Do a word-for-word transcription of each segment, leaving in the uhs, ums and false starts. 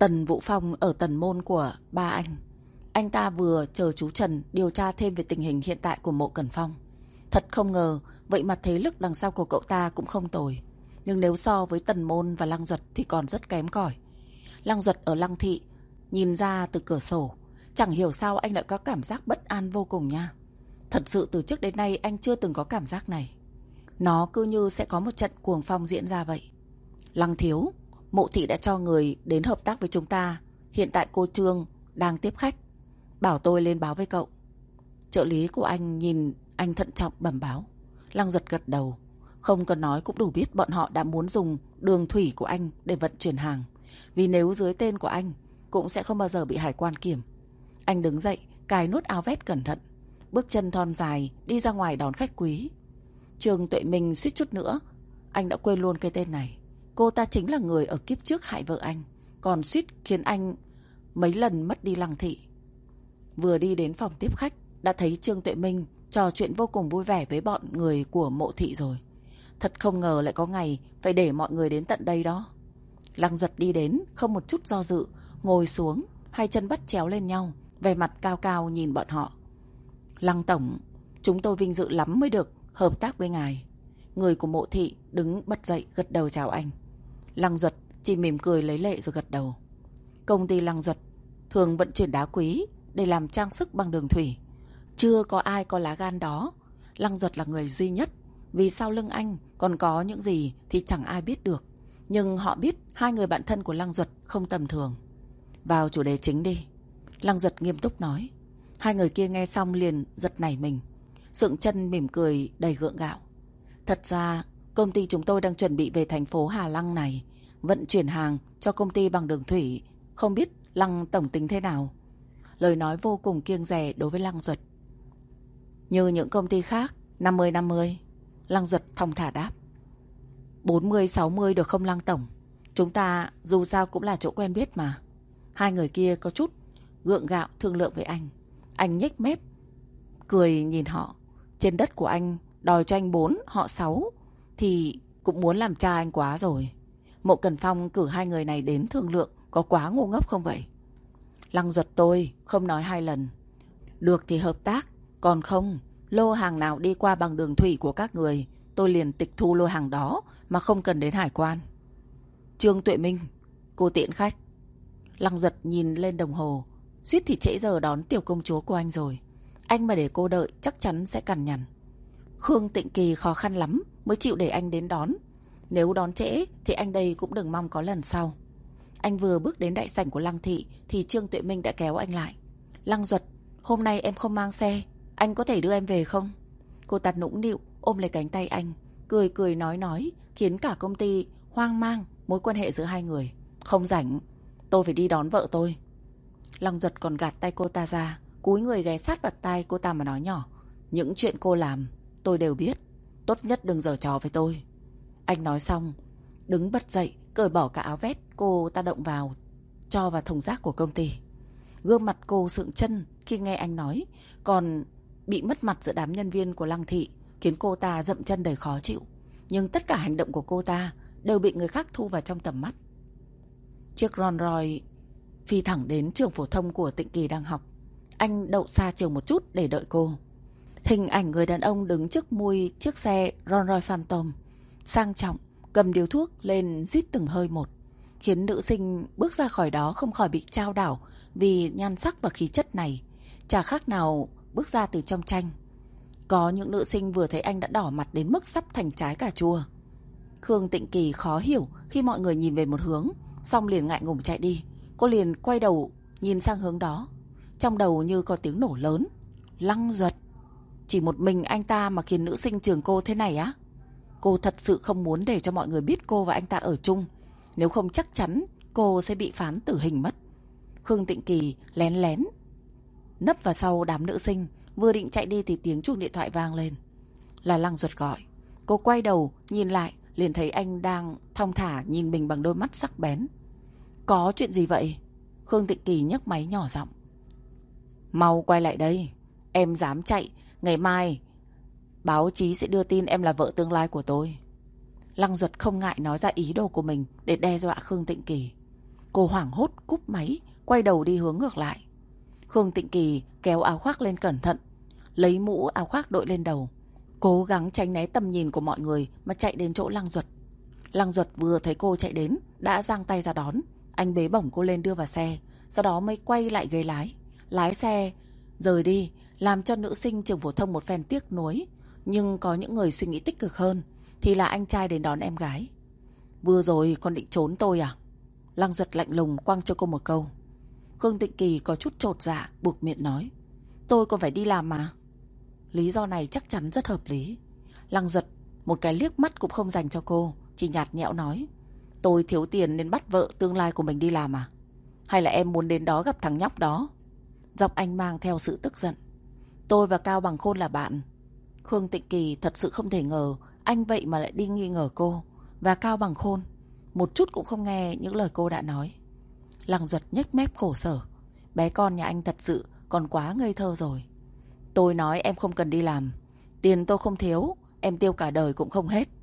Tần Vũ Phong ở tần môn của ba anh. Anh ta vừa chờ chú Trần điều tra thêm về tình hình hiện tại của Mộ Cẩn Phong. Thật không ngờ, vậy mà thế lực đằng sau của cậu ta cũng không tồi. Nhưng nếu so với Tần Môn và Lăng Duật thì còn rất kém cỏi. Lăng Duật ở Lăng Thị, nhìn ra từ cửa sổ, chẳng hiểu sao anh lại có cảm giác bất an vô cùng nha. Thật sự từ trước đến nay anh chưa từng có cảm giác này. Nó cứ như sẽ có một trận cuồng phong diễn ra vậy. Lăng thiếu, Mộ Thị đã cho người đến hợp tác với chúng ta. Hiện tại cô Trương đang tiếp khách, bảo tôi lên báo với cậu. Trợ lý của anh nhìn anh thận trọng bẩm báo. Lăng Duật gật đầu. Không cần nói cũng đủ biết bọn họ đã muốn dùng đường thủy của anh để vận chuyển hàng. Vì nếu dưới tên của anh cũng sẽ không bao giờ bị hải quan kiểm. Anh đứng dậy, cài nút áo vest cẩn thận, bước chân thon dài đi ra ngoài đón khách quý. Trương Tuệ Minh suýt chút nữa anh đã quên luôn cái tên này. Cô ta chính là người ở kiếp trước hại vợ anh, còn suýt khiến anh mấy lần mất đi Lăng Thị. Vừa đi đến phòng tiếp khách đã thấy Trương Tuệ Minh trò chuyện vô cùng vui vẻ với bọn người của Mộ Thị rồi. Thật không ngờ lại có ngày phải để mọi người đến tận đây đó. Lăng Duật đi đến không một chút do dự, ngồi xuống, hai chân bắt chéo lên nhau, vẻ mặt cao cao nhìn bọn họ. Lăng tổng, chúng tôi vinh dự lắm mới được hợp tác với ngài. Người của Mộ Thị đứng bật dậy gật đầu chào anh. Lăng Duật chỉ mỉm cười lấy lệ rồi gật đầu. Công ty Lăng Duật thường vận chuyển đá quý để làm trang sức bằng đường thủy. Chưa có ai có lá gan đó. Lăng Duật là người duy nhất. Vì sau lưng anh còn có những gì thì chẳng ai biết được. Nhưng họ biết hai người bạn thân của Lăng Duật không tầm thường. Vào chủ đề chính đi, Lăng Duật nghiêm túc nói. Hai người kia nghe xong liền giật nảy mình, sượng chân mỉm cười đầy gượng gạo. Thật ra công ty chúng tôi đang chuẩn bị về thành phố Hà Lăng này, vận chuyển hàng cho công ty bằng đường thủy. Không biết Lăng tổng tính thế nào? Lời nói vô cùng kiêng dè đối với Lăng Duật. Như những công ty khác, năm mươi năm mươi. Lăng Duật thong thả đáp. Bốn mươi sáu mươi được không Lăng tổng? Chúng ta dù sao cũng là chỗ quen biết mà. Hai người kia có chút gượng gạo thương lượng với anh. Anh nhếch mép cười nhìn họ. Trên đất của anh đòi cho anh bốn, họ sáu thì cũng muốn làm cha anh quá rồi. Mộ Cẩn Phong cử hai người này đến thương lượng có quá ngu ngốc không vậy? Lăng Duật tôi không nói hai lần. Được thì hợp tác, còn không, lô hàng nào đi qua bằng đường thủy của các người, tôi liền tịch thu lô hàng đó mà không cần đến hải quan. Trương Tuệ Minh, cô tiễn khách. Lăng Duật nhìn lên đồng hồ, suýt thì trễ giờ đón tiểu công chúa của anh rồi. Anh mà để cô đợi chắc chắn sẽ cằn nhằn. Khương Tịnh Kỳ khó khăn lắm mới chịu để anh đến đón. Nếu đón trễ thì anh đây cũng đừng mong có lần sau. Anh vừa bước đến đại sảnh của Lăng Thị thì Trương Tuệ Minh đã kéo anh lại. Lăng Duật, hôm nay em không mang xe, anh có thể đưa em về không? Cô ta nũng nịu ôm lấy cánh tay anh, cười cười nói nói, khiến cả công ty hoang mang mối quan hệ giữa hai người. Không rảnh, tôi phải đi đón vợ tôi. Lăng Duật còn gạt tay cô ta ra, cúi người ghé sát vào tai cô ta mà nói nhỏ. Những chuyện cô làm tôi đều biết, tốt nhất đừng giở trò với tôi. Anh nói xong đứng bật dậy, cởi bỏ cả áo vest cô ta động vào, cho vào thùng rác của công ty. Gương mặt cô sượng chân khi nghe anh nói, còn bị mất mặt giữa đám nhân viên của Lăng Thị, khiến cô ta dậm chân đầy khó chịu. Nhưng tất cả hành động của cô ta đều bị người khác thu vào trong tầm mắt. Chiếc Rolls Royce phi thẳng đến trường phổ thông của Tịnh Kỳ đang học. Anh đậu xa trường một chút để đợi cô. Hình ảnh người đàn ông đứng trước mui chiếc xe Rolls Royce Phantom, sang trọng, cầm điếu thuốc lên rít từng hơi một, khiến nữ sinh bước ra khỏi đó không khỏi bị chao đảo vì nhan sắc và khí chất này. Chả khác nào bước ra từ trong tranh. Có những nữ sinh vừa thấy anh đã đỏ mặt đến mức sắp thành trái cà chua. Khương Tịnh Kỳ khó hiểu khi mọi người nhìn về một hướng, xong liền ngại ngùng chạy đi. Cô liền quay đầu nhìn sang hướng đó. Trong đầu như có tiếng nổ lớn. Lăng Duật, chỉ một mình anh ta mà khiến nữ sinh trường cô thế này á? Cô thật sự không muốn để cho mọi người biết cô và anh ta ở chung. Nếu không chắc chắn cô sẽ bị phán tử hình mất. Khương Tịnh Kỳ lén lén nấp vào sau đám nữ sinh, vừa định chạy đi thì tiếng chuông điện thoại vang lên. Là Lăng Duật gọi. Cô quay đầu nhìn lại, liền thấy anh đang thong thả nhìn mình bằng đôi mắt sắc bén. Có chuyện gì vậy? Khương Tịnh Kỳ nhấc máy nhỏ giọng. Mau quay lại đây. Em dám chạy, ngày mai báo chí sẽ đưa tin em là vợ tương lai của tôi. Lăng Duật không ngại nói ra ý đồ của mình để đe dọa Khương Tịnh Kỳ. Cô hoảng hốt cúp máy, quay đầu đi hướng ngược lại. Khương Tịnh Kỳ kéo áo khoác lên cẩn thận, lấy mũ áo khoác đội lên đầu, cố gắng tránh né tầm nhìn của mọi người mà chạy đến chỗ Lăng Duật. Lăng Duật vừa thấy cô chạy đến đã giang tay ra đón. Anh bế bổng cô lên đưa vào xe, sau đó mới quay lại ghế lái, lái xe rời đi, làm cho nữ sinh trường phổ thông một phen tiếc nuối. Nhưng có những người suy nghĩ tích cực hơn, thì là anh trai đến đón em gái. Vừa rồi con định trốn tôi à? Lăng Duật lạnh lùng quăng cho cô một câu. Khương Tịnh Kỳ có chút chột dạ, buộc miệng nói, tôi còn phải đi làm mà. Lý do này chắc chắn rất hợp lý. Lăng Duật một cái liếc mắt cũng không dành cho cô, chỉ nhạt nhẽo nói, tôi thiếu tiền nên bắt vợ tương lai của mình đi làm à? Hay là em muốn đến đó gặp thằng nhóc đó? Giọng anh mang theo sự tức giận. Tôi và Cao Bằng Khôn là bạn. Khương Tịnh Kỳ thật sự không thể ngờ anh vậy mà lại đi nghi ngờ cô. Và Cao Bằng Khôn một chút cũng không nghe những lời cô đã nói. Lăng Duật nhếch mép khổ sở. Bé con nhà anh thật sự còn quá ngây thơ rồi. Tôi nói em không cần đi làm, tiền tôi không thiếu, em tiêu cả đời cũng không hết.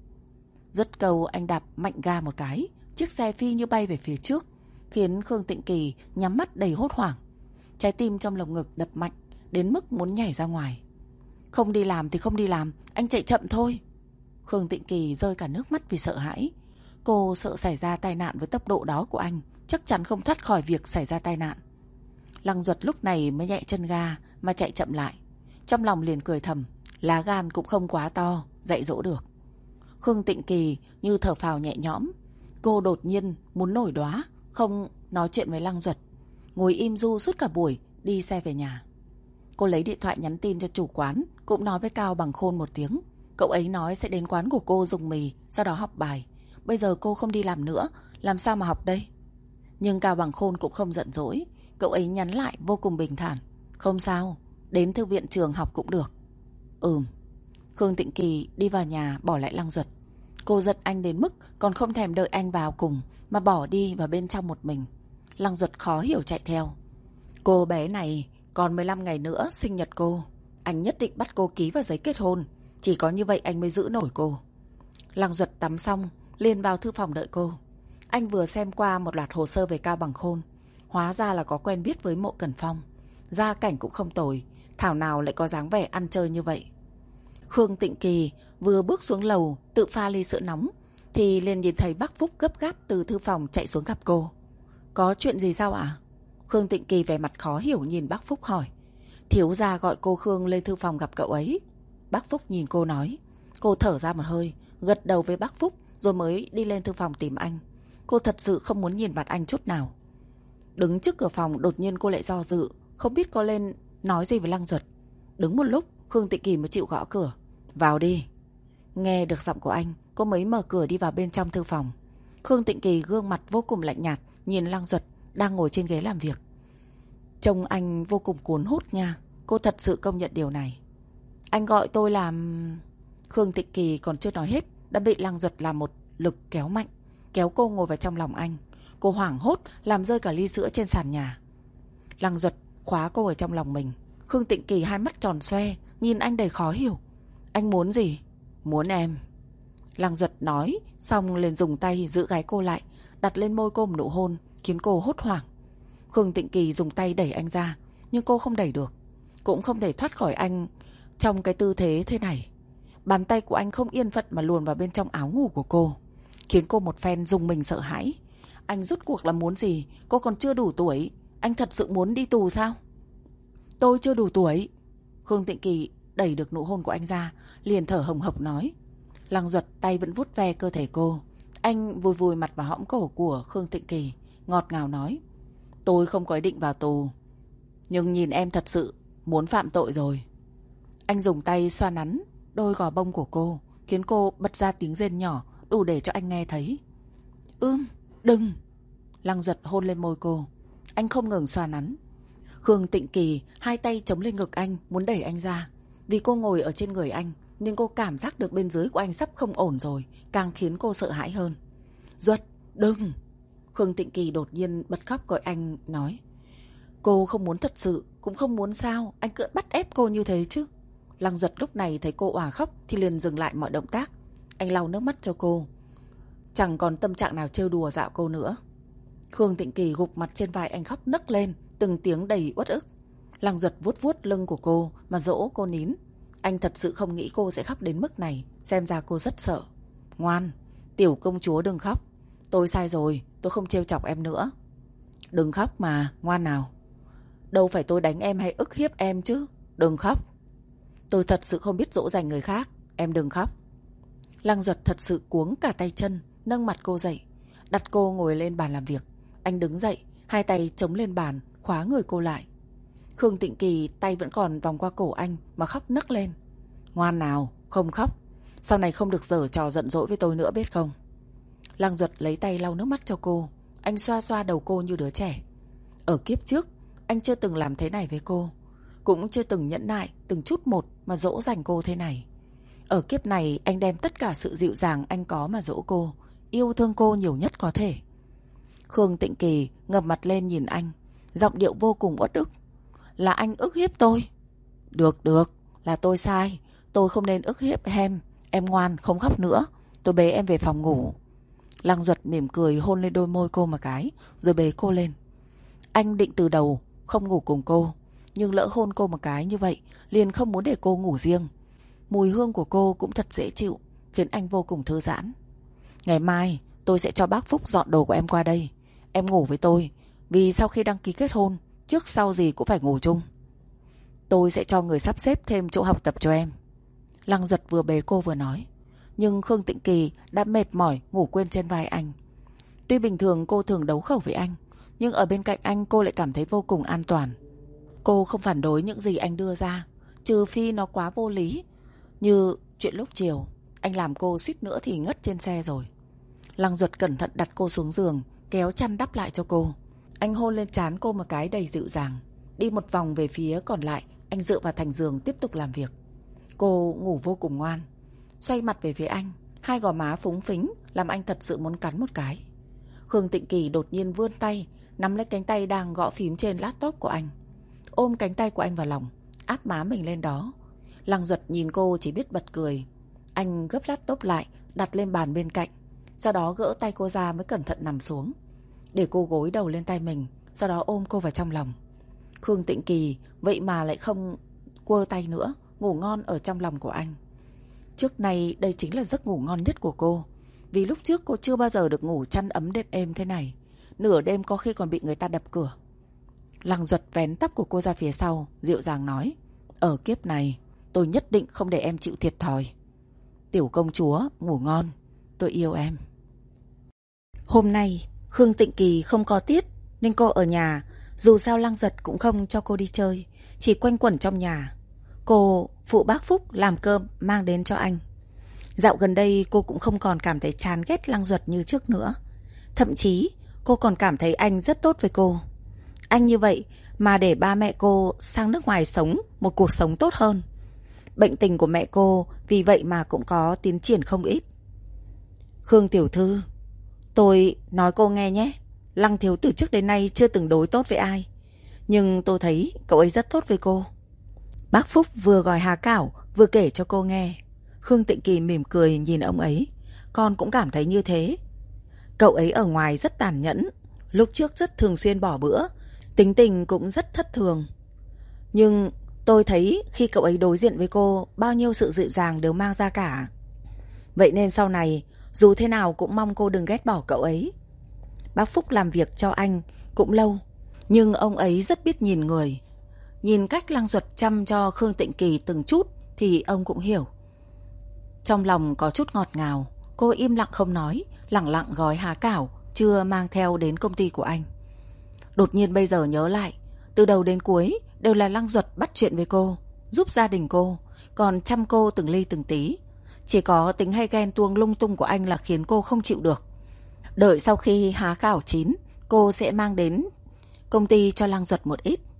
Dứt câu anh đạp mạnh ga một cái, chiếc xe phi như bay về phía trước, khiến Khương Tịnh Kỳ nhắm mắt đầy hốt hoảng. Trái tim trong lồng ngực đập mạnh đến mức muốn nhảy ra ngoài. Không đi làm thì không đi làm, anh chạy chậm thôi. Khương Tịnh Kỳ rơi cả nước mắt vì sợ hãi. Cô sợ xảy ra tai nạn với tốc độ đó của anh, chắc chắn không thoát khỏi việc xảy ra tai nạn. Lăng Duật lúc này mới nhẹ chân ga mà chạy chậm lại. Trong lòng liền cười thầm, lá gan cũng không quá to, dạy dỗ được. Khương Tịnh Kỳ như thở phào nhẹ nhõm. Cô đột nhiên muốn nổi đoá, không nói chuyện với Lăng Duật, ngồi im ru suốt cả buổi, đi xe về nhà. Cô lấy điện thoại nhắn tin cho chủ quán, cũng nói với Cao Bằng Khôn một tiếng. Cậu ấy nói sẽ đến quán của cô dùng mì, sau đó học bài. Bây giờ cô không đi làm nữa, làm sao mà học đây? Nhưng Cao Bằng Khôn cũng không giận dỗi. Cậu ấy nhắn lại vô cùng bình thản, không sao, đến thư viện trường học cũng được. Ừm. Khương Tịnh Kỳ đi vào nhà bỏ lại Lăng Duật. Cô giận anh đến mức còn không thèm đợi anh vào cùng, mà bỏ đi vào bên trong một mình. Lăng Duật khó hiểu chạy theo. Cô bé này còn mười lăm ngày nữa sinh nhật cô, anh nhất định bắt cô ký vào giấy kết hôn. Chỉ có như vậy anh mới giữ nổi cô. Lăng Duật tắm xong liền vào thư phòng đợi cô. Anh vừa xem qua một loạt hồ sơ về Cao Bằng Khôn, hóa ra là có quen biết với Mộ Cẩn Phong. Gia cảnh cũng không tồi, thảo nào lại có dáng vẻ ăn chơi như vậy. Khương Tịnh Kỳ vừa bước xuống lầu tự pha ly sữa nóng, thì liền nhìn thấy bác Phúc gấp gáp từ thư phòng chạy xuống gặp cô. Có chuyện gì sao ạ? Khương Tịnh Kỳ vẻ mặt khó hiểu nhìn bác Phúc hỏi. Thiếu gia gọi cô Khương lên thư phòng gặp cậu ấy. Bác Phúc nhìn cô nói. Cô thở ra một hơi, gật đầu với bác Phúc, rồi mới đi lên thư phòng tìm anh. Cô thật sự không muốn nhìn mặt anh chút nào. Đứng trước cửa phòng đột nhiên cô lại do dự, không biết có lên nói gì với Lăng Duật. Đứng một lúc Khương Tịnh Kỳ mới chịu gõ cửa. Vào đi. Nghe được giọng của anh, cô mới mở cửa đi vào bên trong thư phòng. Khương Tịnh Kỳ gương mặt vô cùng lạnh nhạt nhìn Lăng Duật đang ngồi trên ghế làm việc. Trông anh vô cùng cuốn hút nha. Cô thật sự công nhận điều này. Anh gọi tôi làm... Khương Tịnh Kỳ còn chưa nói hết đã bị Lăng Duật làm một lực kéo mạnh, kéo cô ngồi vào trong lòng anh. Cô hoảng hốt làm rơi cả ly sữa trên sàn nhà. Lăng Duật khóa cô ở trong lòng mình. Khương Tịnh Kỳ hai mắt tròn xoe nhìn anh đầy khó hiểu. Anh muốn gì? Muốn em. Lăng Duật nói xong liền dùng tay giữ gáy cô lại, đặt lên môi cô một nụ hôn khiến cô hốt hoảng. Khương Tịnh Kỳ dùng tay đẩy anh ra, nhưng cô không đẩy được, cũng không thể thoát khỏi anh trong cái tư thế thế này. Bàn tay của anh không yên phận mà luồn vào bên trong áo ngủ của cô, khiến cô một phen rùng mình sợ hãi. Anh rút cuộc là muốn gì? Cô còn chưa đủ tuổi. Anh thật sự muốn đi tù sao? Tôi chưa đủ tuổi. Khương Tịnh Kỳ đẩy được nụ hôn của anh ra, liền thở hồng hộc nói. Lăng Duật tay vẫn vuốt ve cơ thể cô. Anh vùi vùi mặt vào hõm cổ của Khương Tịnh Kỳ, ngọt ngào nói. Tôi không có ý định vào tù, nhưng nhìn em thật sự muốn phạm tội rồi. Anh dùng tay xoa nắn đôi gò bông của cô, khiến cô bật ra tiếng rên nhỏ đủ để cho anh nghe thấy. Ưm, đừng. Lăng Duật hôn lên môi cô. Anh không ngừng xoa nắn. Khương Tịnh Kỳ hai tay chống lên ngực anh, muốn đẩy anh ra. Vì cô ngồi ở trên người anh nên cô cảm giác được bên dưới của anh sắp không ổn rồi, càng khiến cô sợ hãi hơn. Duật, đừng. Khương Tịnh Kỳ đột nhiên bật khóc gọi anh, nói. Cô không muốn thật sự, cũng không muốn sao anh cứ bắt ép cô như thế chứ. Lăng Duật lúc này thấy cô òa khóc thì liền dừng lại mọi động tác. Anh lau nước mắt cho cô, chẳng còn tâm trạng nào trêu đùa dạo cô nữa. Khương Tịnh Kỳ gục mặt trên vai anh khóc nấc lên, từng tiếng đầy uất ức. Lăng Duật vuốt vuốt lưng của cô mà dỗ cô nín. Anh thật sự không nghĩ cô sẽ khóc đến mức này, xem ra cô rất sợ. Ngoan, tiểu công chúa đừng khóc. Tôi sai rồi, tôi không trêu chọc em nữa. Đừng khóc mà, ngoan nào. Đâu phải tôi đánh em hay ức hiếp em chứ. Đừng khóc. Tôi thật sự không biết dỗ dành người khác, em đừng khóc. Lăng Duật thật sự cuống cả tay chân, nâng mặt cô dậy, đặt cô ngồi lên bàn làm việc. Anh đứng dậy, hai tay chống lên bàn, khóa người cô lại. Khương Tịnh Kỳ tay vẫn còn vòng qua cổ anh mà khóc nấc lên. Ngoan nào, không khóc. Sau này không được giở trò giận dỗi với tôi nữa biết không. Lăng Duật lấy tay lau nước mắt cho cô. Anh xoa xoa đầu cô như đứa trẻ. Ở kiếp trước, anh chưa từng làm thế này với cô, cũng chưa từng nhẫn nại từng chút một mà dỗ dành cô thế này. Ở kiếp này anh đem tất cả sự dịu dàng anh có mà dỗ cô, yêu thương cô nhiều nhất có thể. Khương Tịnh Kỳ ngẩng mặt lên nhìn anh, giọng điệu vô cùng uất ức. Là anh ức hiếp tôi. Được được, là tôi sai. Tôi không nên ức hiếp em. Em ngoan, không khóc nữa. Tôi bế em về phòng ngủ. Lăng Duật mỉm cười hôn lên đôi môi cô một cái, rồi bế cô lên. Anh định từ đầu không ngủ cùng cô, nhưng lỡ hôn cô một cái như vậy, liền không muốn để cô ngủ riêng. Mùi hương của cô cũng thật dễ chịu, khiến anh vô cùng thư giãn. Ngày mai tôi sẽ cho bác Phúc dọn đồ của em qua đây. Em ngủ với tôi, vì sau khi đăng ký kết hôn, trước sau gì cũng phải ngủ chung. Tôi sẽ cho người sắp xếp thêm chỗ học tập cho em. Lăng Duật vừa bế cô vừa nói. Nhưng Khương Tịnh Kỳ đã mệt mỏi ngủ quên trên vai anh. Tuy bình thường cô thường đấu khẩu với anh, nhưng ở bên cạnh anh cô lại cảm thấy vô cùng an toàn. Cô không phản đối những gì anh đưa ra, trừ phi nó quá vô lý. Như chuyện lúc chiều, anh làm cô suýt nữa thì ngất trên xe rồi. Lăng Duật cẩn thận đặt cô xuống giường, kéo chăn đắp lại cho cô. Anh hôn lên trán cô một cái đầy dịu dàng. Đi một vòng về phía còn lại, anh dựa vào thành giường tiếp tục làm việc. Cô ngủ vô cùng ngoan, xoay mặt về phía anh, hai gò má phúng phính làm anh thật sự muốn cắn một cái. Khương Tịnh Kỳ đột nhiên vươn tay, nắm lấy cánh tay đang gõ phím trên laptop của anh, ôm cánh tay của anh vào lòng, áp má mình lên đó. Lăng Duật nhìn cô chỉ biết bật cười. Anh gấp laptop lại, đặt lên bàn bên cạnh, sau đó gỡ tay cô ra mới cẩn thận nằm xuống, để cô gối đầu lên tay mình, sau đó ôm cô vào trong lòng. Khương Tịnh Kỳ vậy mà lại không quơ tay nữa, ngủ ngon ở trong lòng của anh. Trước nay đây chính là giấc ngủ ngon nhất của cô, vì lúc trước cô chưa bao giờ được ngủ chăn ấm đêm êm thế này. Nửa đêm có khi còn bị người ta đập cửa. Lăng Duật vén tóc của cô ra phía sau, dịu dàng nói. Ở kiếp này tôi nhất định không để em chịu thiệt thòi. Tiểu công chúa ngủ ngon, tôi yêu em. Hôm nay Khương Tịnh Kỳ không có tiết, nên cô ở nhà. Dù sao Lăng Duật cũng không cho cô đi chơi, chỉ quanh quẩn trong nhà. Cô phụ bác Phúc làm cơm mang đến cho anh. Dạo gần đây cô cũng không còn cảm thấy chán ghét Lăng Duật như trước nữa. Thậm chí cô còn cảm thấy anh rất tốt với cô. Anh như vậy mà để ba mẹ cô sang nước ngoài sống một cuộc sống tốt hơn. Bệnh tình của mẹ cô vì vậy mà cũng có tiến triển không ít. Khương tiểu thư, tôi nói cô nghe nhé. Lăng thiếu từ trước đến nay chưa từng đối tốt với ai, nhưng tôi thấy cậu ấy rất tốt với cô. Bác Phúc vừa gỏi há cảo vừa kể cho cô nghe. Khương Tịnh Kỳ mỉm cười nhìn ông ấy. Con cũng cảm thấy như thế. Cậu ấy ở ngoài rất tàn nhẫn, lúc trước rất thường xuyên bỏ bữa, tính tình cũng rất thất thường. Nhưng tôi thấy khi cậu ấy đối diện với cô, bao nhiêu sự dịu dàng đều mang ra cả. Vậy nên sau này dù thế nào cũng mong cô đừng ghét bỏ cậu ấy. Bác Phúc làm việc cho anh cũng lâu, nhưng ông ấy rất biết nhìn người. Nhìn cách Lăng Duật chăm cho Khương Tịnh Kỳ từng chút thì ông cũng hiểu. Trong lòng có chút ngọt ngào, cô im lặng không nói, lẳng lặng gói há cảo chưa mang theo đến công ty của anh. Đột nhiên bây giờ nhớ lại, từ đầu đến cuối đều là Lăng Duật bắt chuyện với cô, giúp gia đình cô, còn chăm cô từng ly từng tí. Chỉ có tính hay ghen tuông lung tung của anh là khiến cô không chịu được. Đợi sau khi há cảo chín, cô sẽ mang đến công ty cho Lăng Duật một ít.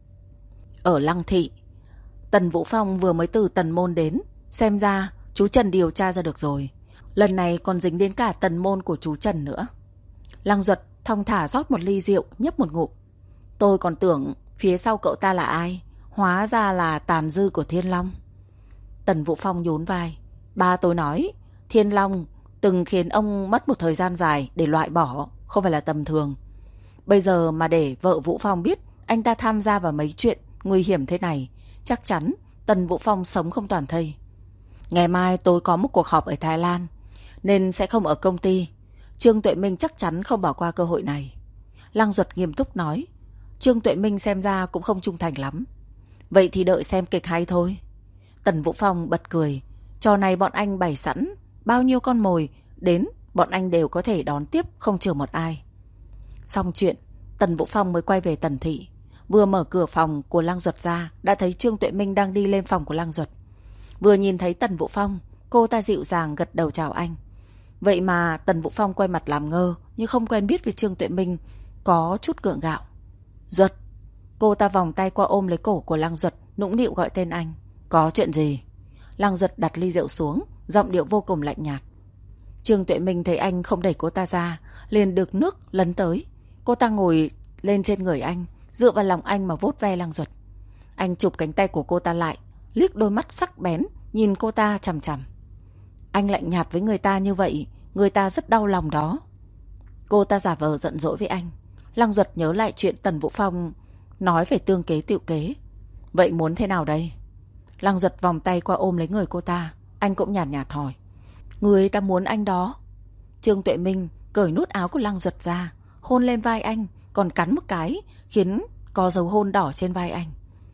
Ở Lăng Thị, Tần Vũ Phong vừa mới từ Tần Môn đến. Xem ra chú Trần điều tra ra được rồi. Lần này còn dính đến cả Tần Môn của chú Trần nữa. Lăng Duật thong thả rót một ly rượu, nhấp một ngụm. Tôi còn tưởng phía sau cậu ta là ai, hóa ra là tàn dư của Thiên Long. Tần Vũ Phong nhún vai. Ba tôi nói Thiên Long từng khiến ông mất một thời gian dài để loại bỏ, không phải là tầm thường. Bây giờ mà để vợ Vũ Phong biết anh ta tham gia vào mấy chuyện nguy hiểm thế này, chắc chắn Tần Vũ Phong sống không toàn thây. Ngày mai tôi có một cuộc họp ở Thái Lan, nên sẽ không ở công ty. Trương Tuệ Minh chắc chắn không bỏ qua cơ hội này. Lăng Duật nghiêm túc nói. Trương Tuệ Minh xem ra cũng không trung thành lắm. Vậy thì đợi xem kịch hay thôi. Tần Vũ Phong bật cười. Trò này bọn anh bày sẵn, bao nhiêu con mồi đến bọn anh đều có thể đón tiếp không chừa một ai. Xong chuyện, Tần Vũ Phong mới quay về Tần thị. Vừa mở cửa phòng của Lăng Duật ra, đã thấy Trương Tuệ Minh đang đi lên phòng của Lăng Duật. Vừa nhìn thấy Tần Vũ Phong, cô ta dịu dàng gật đầu chào anh. Vậy mà Tần Vũ Phong quay mặt làm ngơ, như không quen biết với Trương Tuệ Minh, có chút gượng gạo. Duật. Cô ta vòng tay qua ôm lấy cổ của Lăng Duật, nũng nịu gọi tên anh. Có chuyện gì? Lăng Duật đặt ly rượu xuống, giọng điệu vô cùng lạnh nhạt. Trương Tuệ Minh thấy anh không đẩy cô ta ra, liền được nước lấn tới. Cô ta ngồi lên trên người anh, dựa vào lòng anh mà vuốt ve Lăng Duật. Anh chụp cánh tay của cô ta lại, liếc đôi mắt sắc bén nhìn cô ta chằm chằm. Anh lạnh nhạt với người ta như vậy, người ta rất đau lòng đó. Cô ta giả vờ giận dỗi với anh. Lăng Duật nhớ lại chuyện Tần Vũ Phong nói về tương kế tựu kế. Vậy muốn thế nào đây? Lăng Duật vòng tay qua ôm lấy người cô ta. Anh cũng nhàn nhạt, nhạt hỏi. Người ta muốn anh đó. Trương Tuệ Minh cởi nút áo của Lăng Duật ra, hôn lên vai anh, còn cắn một cái, khiến có dấu hôn đỏ trên vai anh.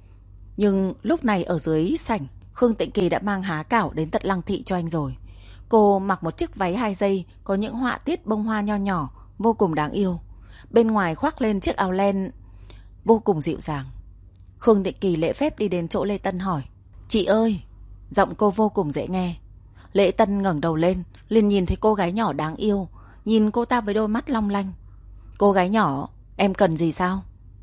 Nhưng lúc này ở dưới sảnh, Khương Tịnh Kỳ đã mang há cảo đến tận Lăng thị cho anh rồi. Cô mặc một chiếc váy hai dây có những họa tiết bông hoa nho nhỏ, vô cùng đáng yêu. Bên ngoài khoác lên chiếc áo len vô cùng dịu dàng. Khương Tịnh Kỳ lễ phép đi đến chỗ Lệ Tân hỏi. Chị ơi! Giọng cô vô cùng dễ nghe. Lệ Tân ngẩng đầu lên, liền nhìn thấy cô gái nhỏ đáng yêu, nhìn cô ta với đôi mắt long lanh. Cô gái nhỏ, em cần gì sao?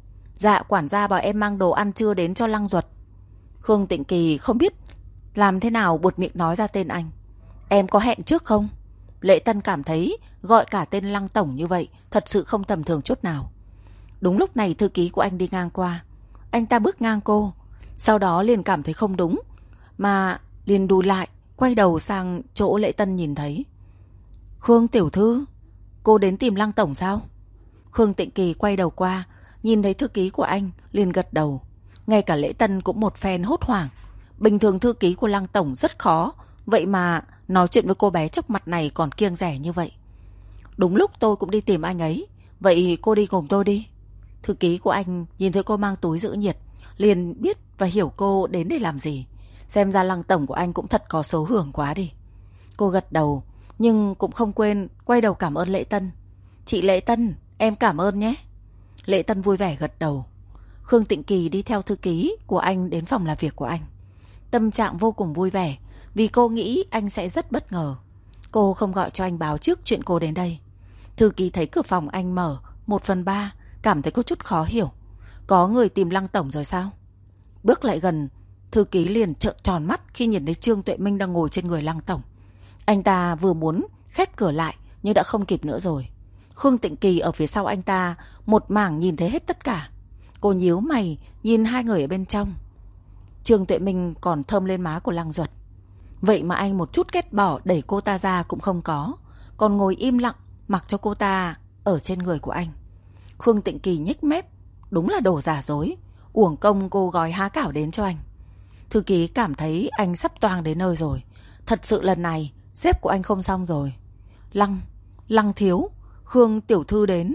Dạ, quản gia bảo em mang đồ ăn trưa đến cho Lăng Duật. Khương Tịnh Kỳ không biết làm thế nào buột miệng nói ra tên anh. Em có hẹn trước không? Lệ Tân cảm thấy gọi cả tên Lăng tổng như vậy thật sự không tầm thường chút nào. Đúng lúc này thư ký của anh đi ngang qua. Anh ta bước ngang cô, sau đó liền cảm thấy không đúng, mà liền đùi lại, quay đầu sang chỗ Lệ Tân nhìn thấy. Khương tiểu thư, cô đến tìm Lăng tổng sao? Khương Tịnh Kỳ quay đầu qua, nhìn thấy thư ký của anh, liền gật đầu. Ngay cả Lễ Tân cũng một phen hốt hoảng. Bình thường thư ký của Lăng tổng rất khó, vậy mà nói chuyện với cô bé chốc mặt này còn kiêng dè như vậy. Đúng lúc tôi cũng đi tìm anh ấy, vậy cô đi cùng tôi đi. Thư ký của anh nhìn thấy cô mang túi giữ nhiệt, liền biết và hiểu cô đến để làm gì. Xem ra Lăng tổng của anh cũng thật có số hưởng quá đi. Cô gật đầu, nhưng cũng không quên quay đầu cảm ơn Lễ Tân. Chị Lễ Tân, em cảm ơn nhé. Lễ Tân vui vẻ gật đầu. Khương Tịnh Kỳ đi theo thư ký của anh đến phòng làm việc của anh. Tâm trạng vô cùng vui vẻ, vì cô nghĩ anh sẽ rất bất ngờ. Cô không gọi cho anh báo trước chuyện cô đến đây. Thư ký thấy cửa phòng anh mở một phần ba, cảm thấy có chút khó hiểu. Có người tìm Lăng tổng rồi sao? Bước lại gần, thư ký liền trợn tròn mắt khi nhìn thấy Trương Tuệ Minh đang ngồi trên người Lăng tổng. Anh ta vừa muốn khép cửa lại, nhưng đã không kịp nữa rồi. Khương Tịnh Kỳ ở phía sau anh ta một mảng nhìn thấy hết tất cả. Cô nhíu mày nhìn hai người ở bên trong. Trương Tuệ Minh còn thơm lên má của Lăng Duật. Vậy mà anh một chút ghét bỏ đẩy cô ta ra cũng không có, còn ngồi im lặng mặc cho cô ta ở trên người của anh. Khương Tịnh Kỳ nhếch mép. Đúng là đồ giả dối, uổng công cô gói há cảo đến cho anh. Thư ký cảm thấy anh sắp toang đến nơi rồi. Thật sự lần này sếp của anh không xong rồi. Lăng, Lăng thiếu, Khương tiểu thư đến.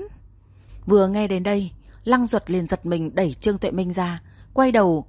Vừa nghe đến đây, Lăng Duật liền giật mình đẩy Trương Tuệ Minh ra, quay đầu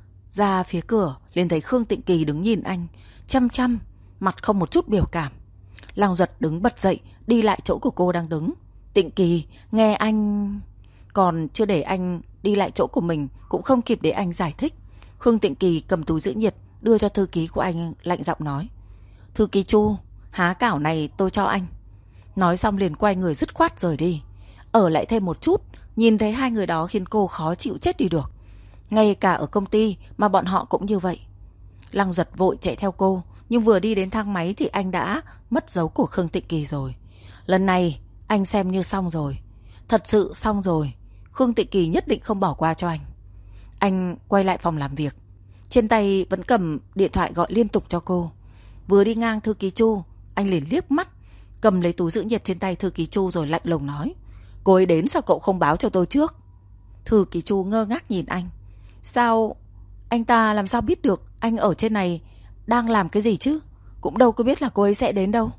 ra phía cửa, liền thấy Khương Tịnh Kỳ đứng nhìn anh, chăm chăm, mặt không một chút biểu cảm. Lăng Duật đứng bật dậy, đi lại chỗ của cô đang đứng. Tịnh Kỳ, nghe anh... Còn chưa để anh đi lại chỗ của mình, cũng không kịp để anh giải thích. Khương Tịnh Kỳ cầm túi giữ nhiệt, đưa cho thư ký của anh, lạnh giọng nói. Thư ký Chu, há cảo này tôi cho anh. Nói xong liền quay người dứt khoát rời đi. Ở lại thêm một chút, nhìn thấy hai người đó khiến cô khó chịu chết đi được. Ngay cả ở công ty mà bọn họ cũng như vậy. Lăng Duật vội chạy theo cô, nhưng vừa đi đến thang máy thì anh đã mất dấu của Khương Tịnh Kỳ rồi. Lần này anh xem như xong rồi. Thật sự xong rồi. Khương Tịnh Kỳ nhất định không bỏ qua cho anh. Anh quay lại phòng làm việc, trên tay vẫn cầm điện thoại gọi liên tục cho cô. Vừa đi ngang thư ký Chu, anh liền liếc mắt cầm lấy túi giữ nhiệt trên tay thư ký Chu rồi lạnh lùng nói. Cô ấy đến sao cậu không báo cho tôi trước? Thư ký Chu ngơ ngác nhìn anh. Sao? Anh ta làm sao biết được anh ở trên này đang làm cái gì chứ? Cũng đâu có biết là cô ấy sẽ đến đâu.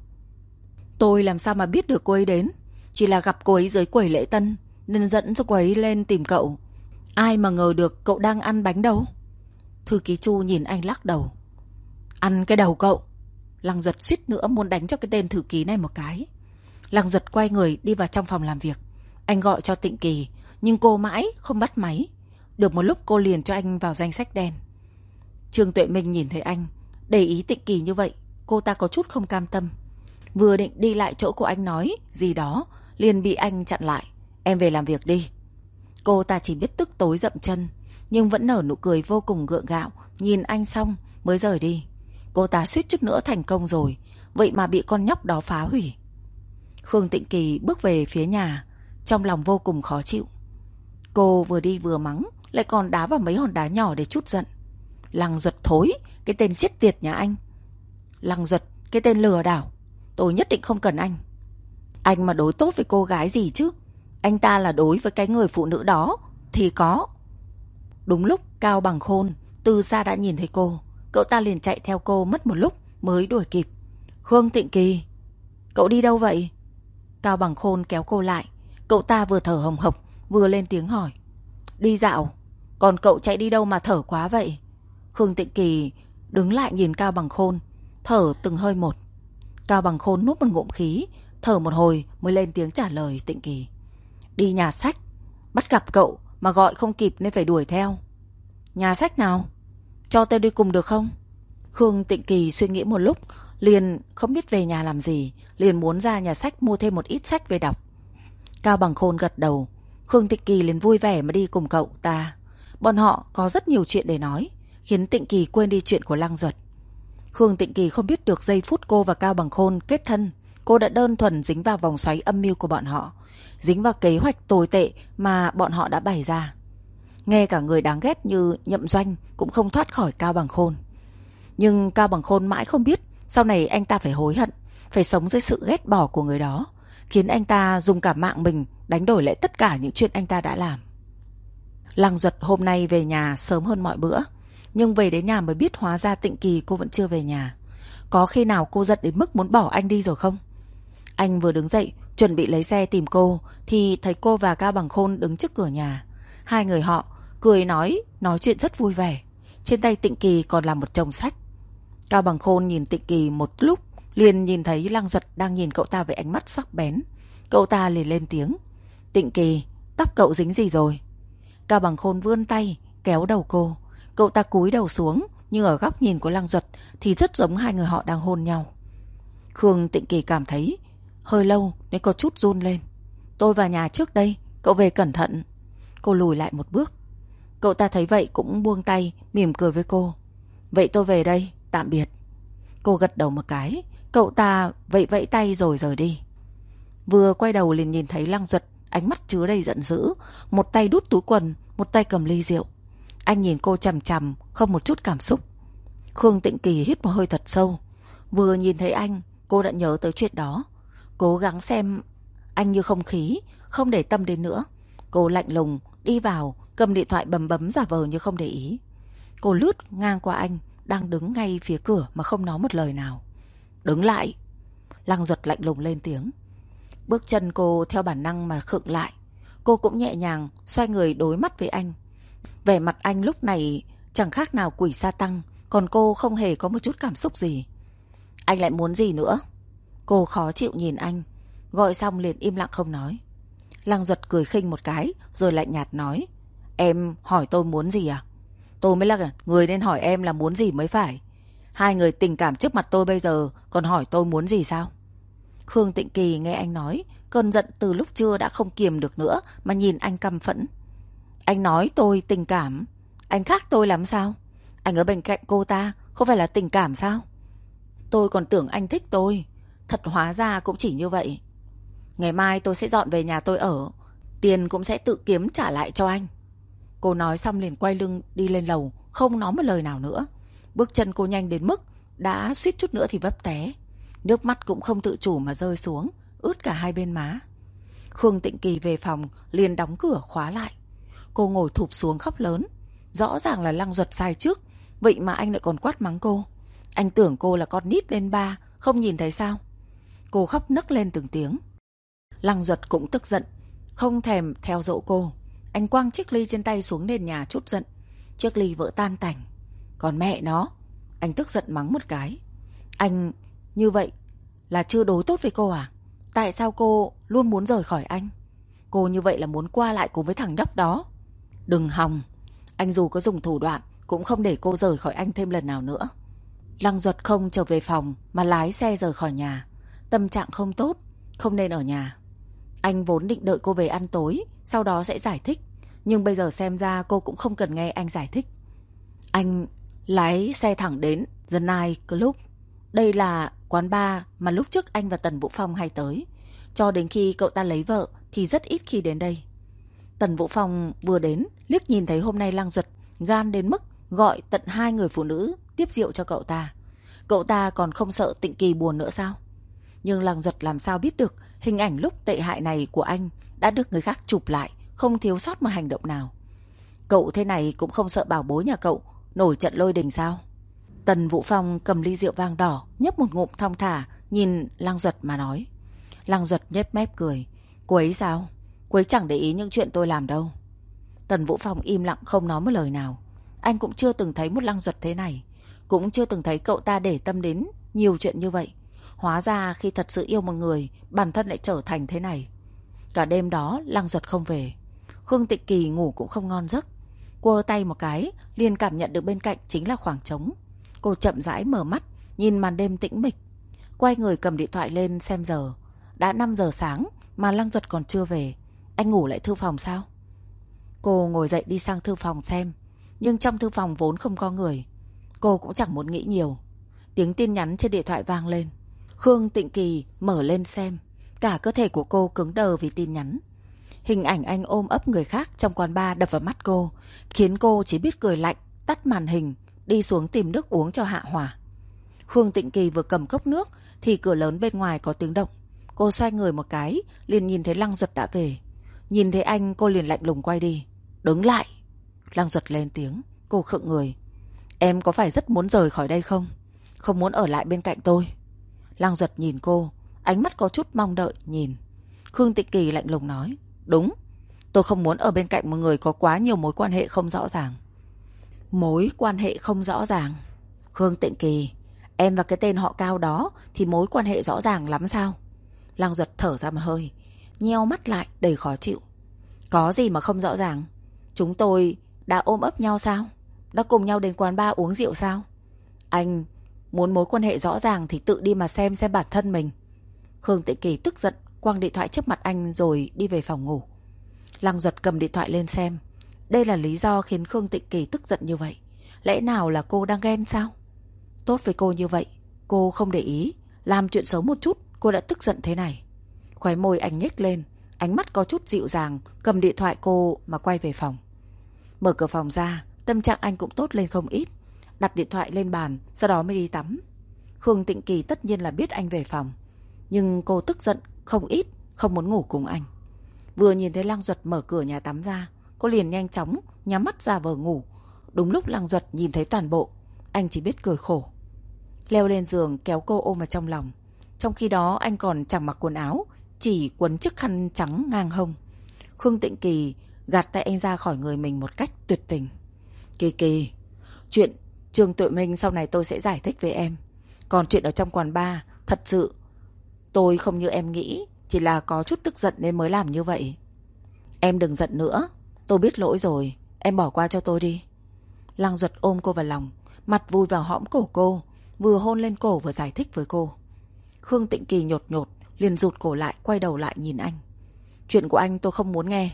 Tôi làm sao mà biết được cô ấy đến? Chỉ là gặp cô ấy dưới quầy lễ tân nên dẫn cho cô ấy lên tìm cậu. Ai mà ngờ được cậu đang ăn bánh đâu. Thư ký Chu nhìn anh lắc đầu. Ăn cái đầu cậu. Lăng Duật suýt nữa muốn đánh cho cái tên thư ký này một cái. Lăng Duật quay người đi vào trong phòng làm việc. Anh gọi cho Tịnh Kỳ, nhưng cô mãi không bắt máy. Được một lúc cô liền cho anh vào danh sách đen. Trương Tuệ Minh nhìn thấy anh để ý Tịnh Kỳ như vậy, cô ta có chút không cam tâm. Vừa định đi lại chỗ của anh nói gì đó, liền bị anh chặn lại. Em về làm việc đi. Cô ta chỉ biết tức tối dậm chân, nhưng vẫn nở nụ cười vô cùng gượng gạo, nhìn anh xong mới rời đi. Cô ta suýt chút nữa thành công rồi, vậy mà bị con nhóc đó phá hủy. Khương Tịnh Kỳ bước về phía nhà, trong lòng vô cùng khó chịu. Cô vừa đi vừa mắng, lại còn đá vào mấy hòn đá nhỏ để trút giận. Lăng Duật thối, cái tên chết tiệt nhà anh. Lăng Duật, cái tên lừa đảo. Tôi nhất định không cần anh. Anh mà đối tốt với cô gái gì chứ? Anh ta là đối với cái người phụ nữ đó thì có. Đúng lúc Cao Bằng Khôn từ xa đã nhìn thấy cô, cậu ta liền chạy theo cô, mất một lúc mới đuổi kịp. Khương Tịnh Kỳ, cậu đi đâu vậy? Cao Bằng Khôn kéo cô lại. Cậu ta vừa thở hồng hộc vừa lên tiếng hỏi. Đi dạo. Còn cậu chạy đi đâu mà thở quá vậy? Khương Tịnh Kỳ đứng lại nhìn Cao Bằng Khôn, thở từng hơi một. Cao Bằng Khôn nuốt một ngụm khí, thở một hồi mới lên tiếng trả lời Tịnh Kỳ. Đi nhà sách. Bắt gặp cậu mà gọi không kịp nên phải đuổi theo. Nhà sách nào? Cho tôi đi cùng được không? Khương Tịnh Kỳ suy nghĩ một lúc, liền không biết về nhà làm gì, liền muốn ra nhà sách mua thêm một ít sách về đọc. Cao Bằng Khôn gật đầu. Khương Tịnh Kỳ liền vui vẻ mà đi cùng cậu ta. Bọn họ có rất nhiều chuyện để nói, khiến Tịnh Kỳ quên đi chuyện của Lăng Duật. Khương Tịnh Kỳ không biết được giây phút cô và Cao Bằng Khôn kết thân, cô đã đơn thuần dính vào vòng xoáy âm mưu của bọn họ, dính vào kế hoạch tồi tệ mà bọn họ đã bày ra. Ngay cả người đáng ghét như Nhậm Doanh cũng không thoát khỏi Cao Bằng Khôn. Nhưng Cao Bằng Khôn mãi không biết sau này anh ta phải hối hận, phải sống dưới sự ghét bỏ của người đó, khiến anh ta dùng cả mạng mình đánh đổi lại tất cả những chuyện anh ta đã làm. Lăng Duật hôm nay về nhà sớm hơn mọi bữa, nhưng về đến nhà mới biết hóa ra Tịnh Kỳ cô vẫn chưa về nhà. Có khi nào cô giận đến mức muốn bỏ anh đi rồi không? Anh vừa đứng dậy chuẩn bị lấy xe tìm cô thì thấy cô và Cao Bằng Khôn đứng trước cửa nhà. Hai người họ cười nói, nói chuyện rất vui vẻ. Trên tay Tịnh Kỳ còn là một chồng sách. Cao Bằng Khôn nhìn Tịnh Kỳ một lúc, liền nhìn thấy Lăng Duật đang nhìn cậu ta với ánh mắt sắc bén. Cậu ta liền lên tiếng. Tịnh Kỳ, tóc cậu dính gì rồi? Cao Bằng Khôn vươn tay kéo đầu cô. Cậu ta cúi đầu xuống, nhưng ở góc nhìn của Lăng Duật thì rất giống hai người họ đang hôn nhau. Khương Tịnh Kỳ cảm thấy hơi lâu nên có chút run lên. Tôi vào nhà trước đây, cậu về cẩn thận. Cô lùi lại một bước. Cậu ta thấy vậy cũng buông tay, mỉm cười với cô. Vậy tôi về đây, tạm biệt. Cô gật đầu một cái. Cậu ta vẫy vẫy tay rồi rời đi. Vừa quay đầu liền nhìn thấy Lăng Duật, ánh mắt chứa đầy giận dữ, một tay đút túi quần, một tay cầm ly rượu. Anh nhìn cô chằm chằm, không một chút cảm xúc. Khương Tịnh Kỳ hít một hơi thật sâu. Vừa nhìn thấy anh, cô đã nhớ tới chuyện đó. Cố gắng xem anh như không khí, không để tâm đến nữa. Cô lạnh lùng đi vào, cầm điện thoại bấm bấm giả vờ như không để ý. Cô lướt ngang qua anh, đang đứng ngay phía cửa mà không nói một lời nào. Đứng lại. Lăng Duật lạnh lùng lên tiếng. Bước chân cô theo bản năng mà khựng lại. Cô cũng nhẹ nhàng xoay người đối mắt với anh. Vẻ mặt anh lúc này chẳng khác nào quỷ sa tăng, còn cô không hề có một chút cảm xúc gì. Anh lại muốn gì nữa? Cô khó chịu nhìn anh, gọi xong liền im lặng không nói. Lăng Duật cười khinh một cái rồi lạnh nhạt nói. Em hỏi tôi muốn gì à? Tôi mới là người nên hỏi em là muốn gì mới phải. Hai người tình cảm trước mặt tôi bây giờ còn hỏi tôi muốn gì sao? Khương Tịnh Kỳ nghe anh nói, cơn giận từ lúc trưa đã không kiềm được nữa mà nhìn anh căm phẫn. Anh nói tôi tình cảm, anh khác tôi lắm sao? Anh ở bên cạnh cô ta không phải là tình cảm sao? Tôi còn tưởng anh thích tôi, thật hóa ra cũng chỉ như vậy. Ngày mai tôi sẽ dọn về nhà tôi ở, tiền cũng sẽ tự kiếm trả lại cho anh. Cô nói xong liền quay lưng đi lên lầu, không nói một lời nào nữa. Bước chân cô nhanh đến mức đã suýt chút nữa thì vấp té. Nước mắt cũng không tự chủ mà rơi xuống, ướt cả hai bên má. Khương Tịnh Kỳ về phòng liền đóng cửa khóa lại. Cô ngồi thụp xuống khóc lớn. Rõ ràng là Lăng Duật sai trước, vậy mà anh lại còn quát mắng cô. Anh tưởng cô là con nít lên ba, không nhìn thấy sao? Cô khóc nấc lên từng tiếng. Lăng Duật cũng tức giận, không thèm theo dỗ cô. Anh quăng chiếc ly trên tay xuống nền nhà trút giận. Chiếc ly vỡ tan tành. Còn mẹ nó, anh tức giận mắng một cái. Anh như vậy là chưa đối tốt với cô à? Tại sao cô luôn muốn rời khỏi anh? Cô như vậy là muốn qua lại cùng với thằng nhóc đó. Đừng hòng, anh dù có dùng thủ đoạn cũng không để cô rời khỏi anh thêm lần nào nữa. Lăng Duật không trở về phòng mà lái xe rời khỏi nhà. Tâm trạng không tốt, không nên ở nhà. Anh vốn định đợi cô về ăn tối, sau đó sẽ giải thích. Nhưng bây giờ xem ra cô cũng không cần nghe anh giải thích. Anh lái xe thẳng đến The Night Club. Đây là quán bar mà lúc trước anh và Tần Vũ Phong hay tới. Cho đến khi cậu ta lấy vợ thì rất ít khi đến đây. Tần Vũ Phong vừa đến, liếc nhìn thấy hôm nay Lăng Duật gan đến mức gọi tận hai người phụ nữ tiếp rượu cho cậu ta. Cậu ta còn không sợ Tịnh Kỳ buồn nữa sao? Nhưng Lăng Duật làm sao biết được hình ảnh lúc tệ hại này của anh đã được người khác chụp lại, không thiếu sót một hành động nào. Cậu thế này cũng không sợ bảo bối nhà cậu nổi trận lôi đình sao? Tần Vũ Phong cầm ly rượu vang đỏ, nhấp một ngụm thong thả, nhìn Lăng Duật mà nói. Lăng Duật nhếch mép cười. Cô ấy sao? Cô ấy chẳng để ý những chuyện tôi làm đâu. Tần Vũ Phong im lặng không nói một lời nào. Anh cũng chưa từng thấy một Lăng Duật thế này, cũng chưa từng thấy cậu ta để tâm đến nhiều chuyện như vậy. Hóa ra khi thật sự yêu một người, bản thân lại trở thành thế này. Cả đêm đó Lăng Duật không về. Khương Tịnh Kỳ ngủ cũng không ngon giấc. Quơ tay một cái, liền cảm nhận được bên cạnh chính là khoảng trống. Cô chậm rãi mở mắt, nhìn màn đêm tĩnh mịch. Quay người cầm điện thoại lên xem giờ. Đã năm giờ sáng mà Lăng Duật còn chưa về. Anh ngủ lại thư phòng sao? Cô ngồi dậy đi sang thư phòng xem. Nhưng trong thư phòng vốn không có người. Cô cũng chẳng muốn nghĩ nhiều. Tiếng tin nhắn trên điện thoại vang lên. Khương Tịnh Kỳ mở lên xem. Cả cơ thể của cô cứng đờ vì tin nhắn. Hình ảnh anh ôm ấp người khác trong quán bar đập vào mắt cô, khiến cô chỉ biết cười lạnh, tắt màn hình, đi xuống tìm nước uống cho hạ hỏa. Khương Tịnh Kỳ vừa cầm cốc nước thì cửa lớn bên ngoài có tiếng động. Cô xoay người một cái, liền nhìn thấy Lăng Duật đã về. Nhìn thấy anh, cô liền lạnh lùng quay đi. Đứng lại! Lăng Duật lên tiếng. Cô khựng người. Em có phải rất muốn rời khỏi đây không? Không muốn ở lại bên cạnh tôi? Lăng Duật nhìn cô, ánh mắt có chút mong đợi nhìn. Khương Tịnh Kỳ lạnh lùng nói. Đúng, tôi không muốn ở bên cạnh một người có quá nhiều mối quan hệ không rõ ràng. Mối quan hệ không rõ ràng? Khương Tịnh Kỳ, em và cái tên họ Cao đó thì mối quan hệ rõ ràng lắm sao? Lăng Duật thở ra một hơi, nheo mắt lại đầy khó chịu. Có gì mà không rõ ràng? Chúng tôi đã ôm ấp nhau sao? Đã cùng nhau đến quán bar uống rượu sao? Anh muốn mối quan hệ rõ ràng thì tự đi mà xem xem bản thân mình. Khương Tịnh Kỳ tức giận quăng điện thoại trước mặt anh rồi đi về phòng ngủ. Lăng Duật cầm điện thoại lên xem. Đây là lý do khiến Khương Tịnh Kỳ tức giận như vậy. Lẽ nào là cô đang ghen sao? Tốt với cô như vậy, cô không để ý, làm chuyện xấu một chút, cô đã tức giận thế này. Khóe môi anh nhếch lên, ánh mắt có chút dịu dàng, cầm điện thoại cô mà quay về phòng. Mở cửa phòng ra, tâm trạng anh cũng tốt lên không ít. Đặt điện thoại lên bàn, sau đó mới đi tắm. Khương Tịnh Kỳ tất nhiên là biết anh về phòng, nhưng cô tức giận không ít, không muốn ngủ cùng anh. Vừa nhìn thấy Lăng Duật mở cửa nhà tắm ra, cô liền nhanh chóng nhắm mắt ra vờ ngủ. Đúng lúc Lăng Duật nhìn thấy toàn bộ, anh chỉ biết cười khổ. Leo lên giường kéo cô ôm vào trong lòng. Trong khi đó anh còn chẳng mặc quần áo, chỉ quấn chiếc khăn trắng ngang hông. Khương Tịnh Kỳ gạt tay anh ra khỏi người mình một cách tuyệt tình. Kỳ Kỳ, chuyện Trương Tuệ Minh sau này tôi sẽ giải thích với em. Còn chuyện ở trong quán bar, thật sự tôi không như em nghĩ, chỉ là có chút tức giận nên mới làm như vậy. Em đừng giận nữa, tôi biết lỗi rồi, em bỏ qua cho tôi đi. Lăng Duật ôm cô vào lòng, mặt vùi vào hõm cổ cô, vừa hôn lên cổ vừa giải thích với cô. Khương Tịnh Kỳ nhột nhột, liền rụt cổ lại, quay đầu lại nhìn anh. Chuyện của anh tôi không muốn nghe.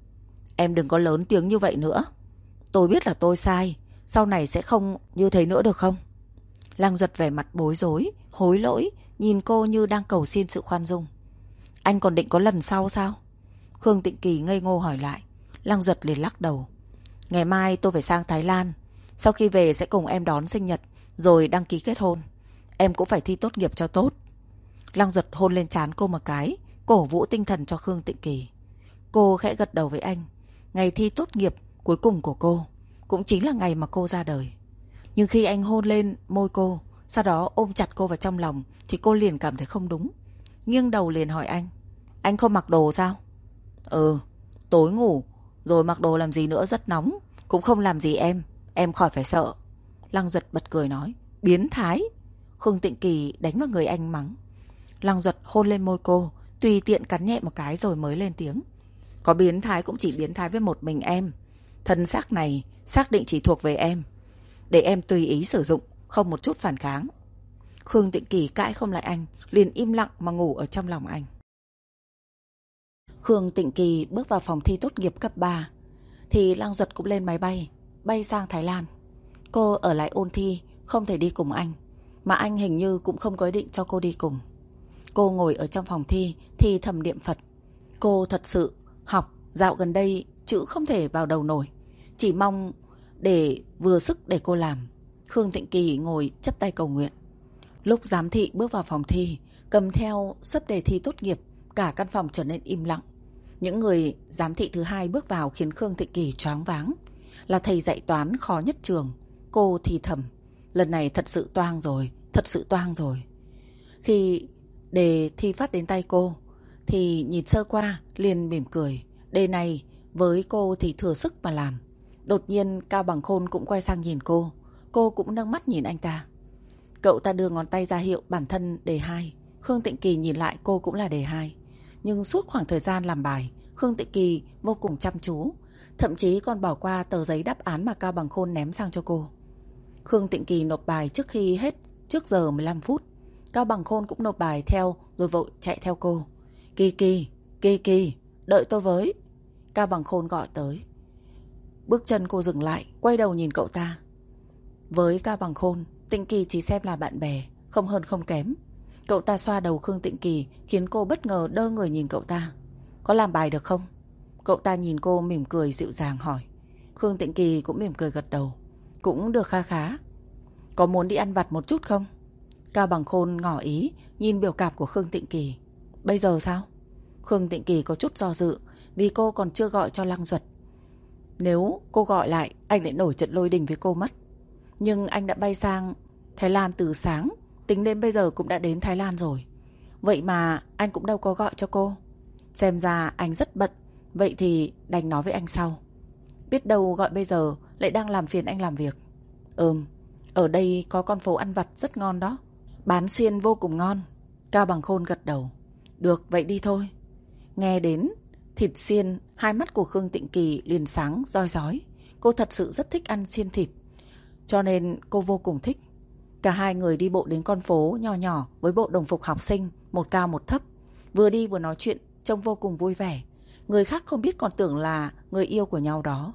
Em đừng có lớn tiếng như vậy nữa. Tôi biết là tôi sai, sau này sẽ không như thế nữa được không? Lăng Duật vẻ mặt bối rối, hối lỗi, nhìn cô như đang cầu xin sự khoan dung. Anh còn định có lần sau sao? Khương Tịnh Kỳ ngây ngô hỏi lại. Lăng Duật liền lắc đầu. Ngày mai tôi phải sang Thái Lan, sau khi về sẽ cùng em đón sinh nhật, rồi đăng ký kết hôn. Em cũng phải thi tốt nghiệp cho tốt. Lăng Duật hôn lên trán cô một cái, cổ vũ tinh thần cho Khương Tịnh Kỳ. Cô khẽ gật đầu với anh. Ngày thi tốt nghiệp cuối cùng của cô cũng chính là ngày mà cô ra đời. Nhưng khi anh hôn lên môi cô, sau đó ôm chặt cô vào trong lòng, thì cô liền cảm thấy không đúng. Nghiêng đầu liền hỏi anh: Anh không mặc đồ sao? Ừ, tối ngủ rồi mặc đồ làm gì nữa, rất nóng. Cũng không làm gì em, em khỏi phải sợ. Lăng Duật bật cười nói: Biến thái. Khương Tịnh Kỳ đánh vào người anh mắng. Lăng Duật hôn lên môi cô, tùy tiện cắn nhẹ một cái rồi mới lên tiếng: Có biến thái cũng chỉ biến thái với một mình em. Thân xác này xác định chỉ thuộc về em, để em tùy ý sử dụng, không một chút phản kháng. Khương Tịnh Kỳ cãi không lại anh, liền im lặng mà ngủ ở trong lòng anh. Khương Tịnh Kỳ bước vào phòng thi tốt nghiệp cấp ba thì Lăng Duật cũng lên máy bay, bay sang Thái Lan. Cô ở lại ôn thi, không thể đi cùng anh, mà anh hình như cũng không có ý định cho cô đi cùng. Cô ngồi ở trong phòng thi thì thầm niệm Phật. Cô thật sự học dạo gần đây chữ không thể vào đầu nổi, chỉ mong để vừa sức để cô làm. Khương Tịnh Kỳ ngồi chắp tay cầu nguyện. Lúc giám thị bước vào phòng thi, cầm theo sấp đề thi tốt nghiệp, cả căn phòng trở nên im lặng. Những người giám thị thứ hai bước vào khiến Khương Tịnh Kỳ choáng váng. Là thầy dạy toán khó nhất trường. Cô thì thầm: Lần này thật sự toang rồi, thật sự toang rồi. Khi đề thi phát đến tay cô thì nhìn sơ qua liền mỉm cười. Đề này với cô thì thừa sức mà làm. Đột nhiên Cao Bằng Khôn cũng quay sang nhìn cô. Cô cũng nâng mắt nhìn anh ta. Cậu ta đưa ngón tay ra hiệu bản thân đề hai. Khương Tịnh Kỳ nhìn lại cô cũng là đề hai. Nhưng suốt khoảng thời gian làm bài, Khương Tịnh Kỳ vô cùng chăm chú, thậm chí còn bỏ qua tờ giấy đáp án mà Cao Bằng Khôn ném sang cho cô. Khương Tịnh Kỳ nộp bài trước khi hết trước giờ mười lăm phút. Cao Bằng Khôn cũng nộp bài theo rồi vội chạy theo cô. Kỳ Kỳ, Kỳ Kỳ, đợi tôi với. Cao Bằng Khôn gọi tới. Bước chân cô dừng lại, quay đầu nhìn cậu ta. Với Cao Bằng Khôn, Tịnh Kỳ chỉ xem là bạn bè, không hơn không kém. Cậu ta xoa đầu Khương Tịnh Kỳ, khiến cô bất ngờ đơ người nhìn cậu ta. Có làm bài được không? Cậu ta nhìn cô mỉm cười dịu dàng hỏi. Khương Tịnh Kỳ cũng mỉm cười gật đầu. Cũng được kha khá. Có muốn đi ăn vặt một chút không? Cao Bằng Khôn ngỏ ý, nhìn biểu cảm của Khương Tịnh Kỳ. Bây giờ sao? Khương Tịnh Kỳ có chút do dự, vì cô còn chưa gọi cho Lăng Duật. Nếu cô gọi lại, anh lại nổi trận lôi đình với cô mất. Nhưng anh đã bay sang Thái Lan từ sáng, tính đến bây giờ cũng đã đến Thái Lan rồi. Vậy mà anh cũng đâu có gọi cho cô. Xem ra anh rất bận. Vậy thì đành nói với anh sau. Biết đâu gọi bây giờ lại đang làm phiền anh làm việc. Ừm, ở đây có con phố ăn vặt rất ngon đó, bán xiên vô cùng ngon. Cao Bằng Khôn gật đầu. Được, vậy đi thôi. Nghe đến thịt xiên, hai mắt của Khương Tịnh Kỳ liền sáng roi rói. Cô thật sự rất thích ăn xiên thịt, cho nên cô vô cùng thích. Cả hai người đi bộ đến con phố nhỏ nhỏ với bộ đồng phục học sinh, một cao một thấp. Vừa đi vừa nói chuyện, trông vô cùng vui vẻ. Người khác không biết còn tưởng là người yêu của nhau đó.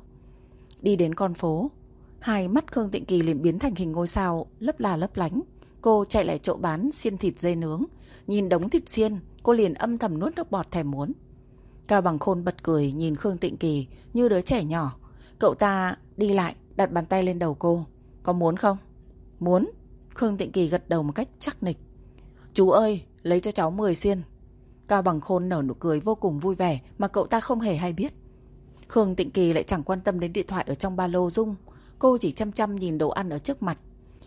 Đi đến con phố, hai mắt Khương Tịnh Kỳ liền biến thành hình ngôi sao lấp là lấp lánh. Cô chạy lại chỗ bán xiên thịt dê nướng. Nhìn đống thịt xiên, cô liền âm thầm nuốt nước bọt thèm muốn. Cao Bằng Khôn bật cười nhìn Khương Tịnh Kỳ như đứa trẻ nhỏ. Cậu ta đi lại đặt bàn tay lên đầu cô. Có muốn không? Muốn. Khương Tịnh Kỳ gật đầu một cách chắc nịch. Chú ơi, lấy cho cháu mười xiên. Cao Bằng Khôn nở nụ cười vô cùng vui vẻ mà cậu ta không hề hay biết. Khương Tịnh Kỳ lại chẳng quan tâm đến điện thoại ở trong ba lô Dung. Cô chỉ chăm chăm nhìn đồ ăn ở trước mặt.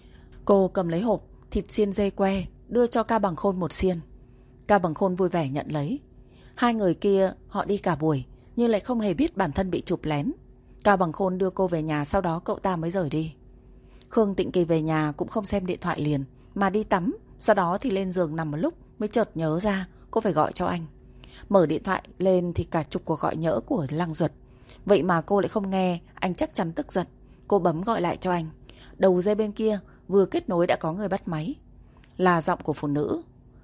Cô cầm lấy hộp thịt xiên dê que, đưa cho Cao Bằng Khôn một xiên. Cao Bằng Khôn vui vẻ nhận lấy. Hai người kia họ đi cả buổi nhưng lại không hề biết bản thân bị chụp lén. Cao Bằng Khôn đưa cô về nhà, sau đó cậu ta mới rời đi. Khương Tịnh Kỳ về nhà cũng không xem điện thoại liền, mà đi tắm. Sau đó thì lên giường nằm một lúc mới chợt nhớ ra cô phải gọi cho anh. Mở điện thoại lên thì cả chục cuộc gọi nhỡ của Lăng Duật. Vậy mà cô lại không nghe, anh chắc chắn tức giận. Cô bấm gọi lại cho anh. Đầu dây bên kia vừa kết nối đã có người bắt máy. Là giọng của phụ nữ.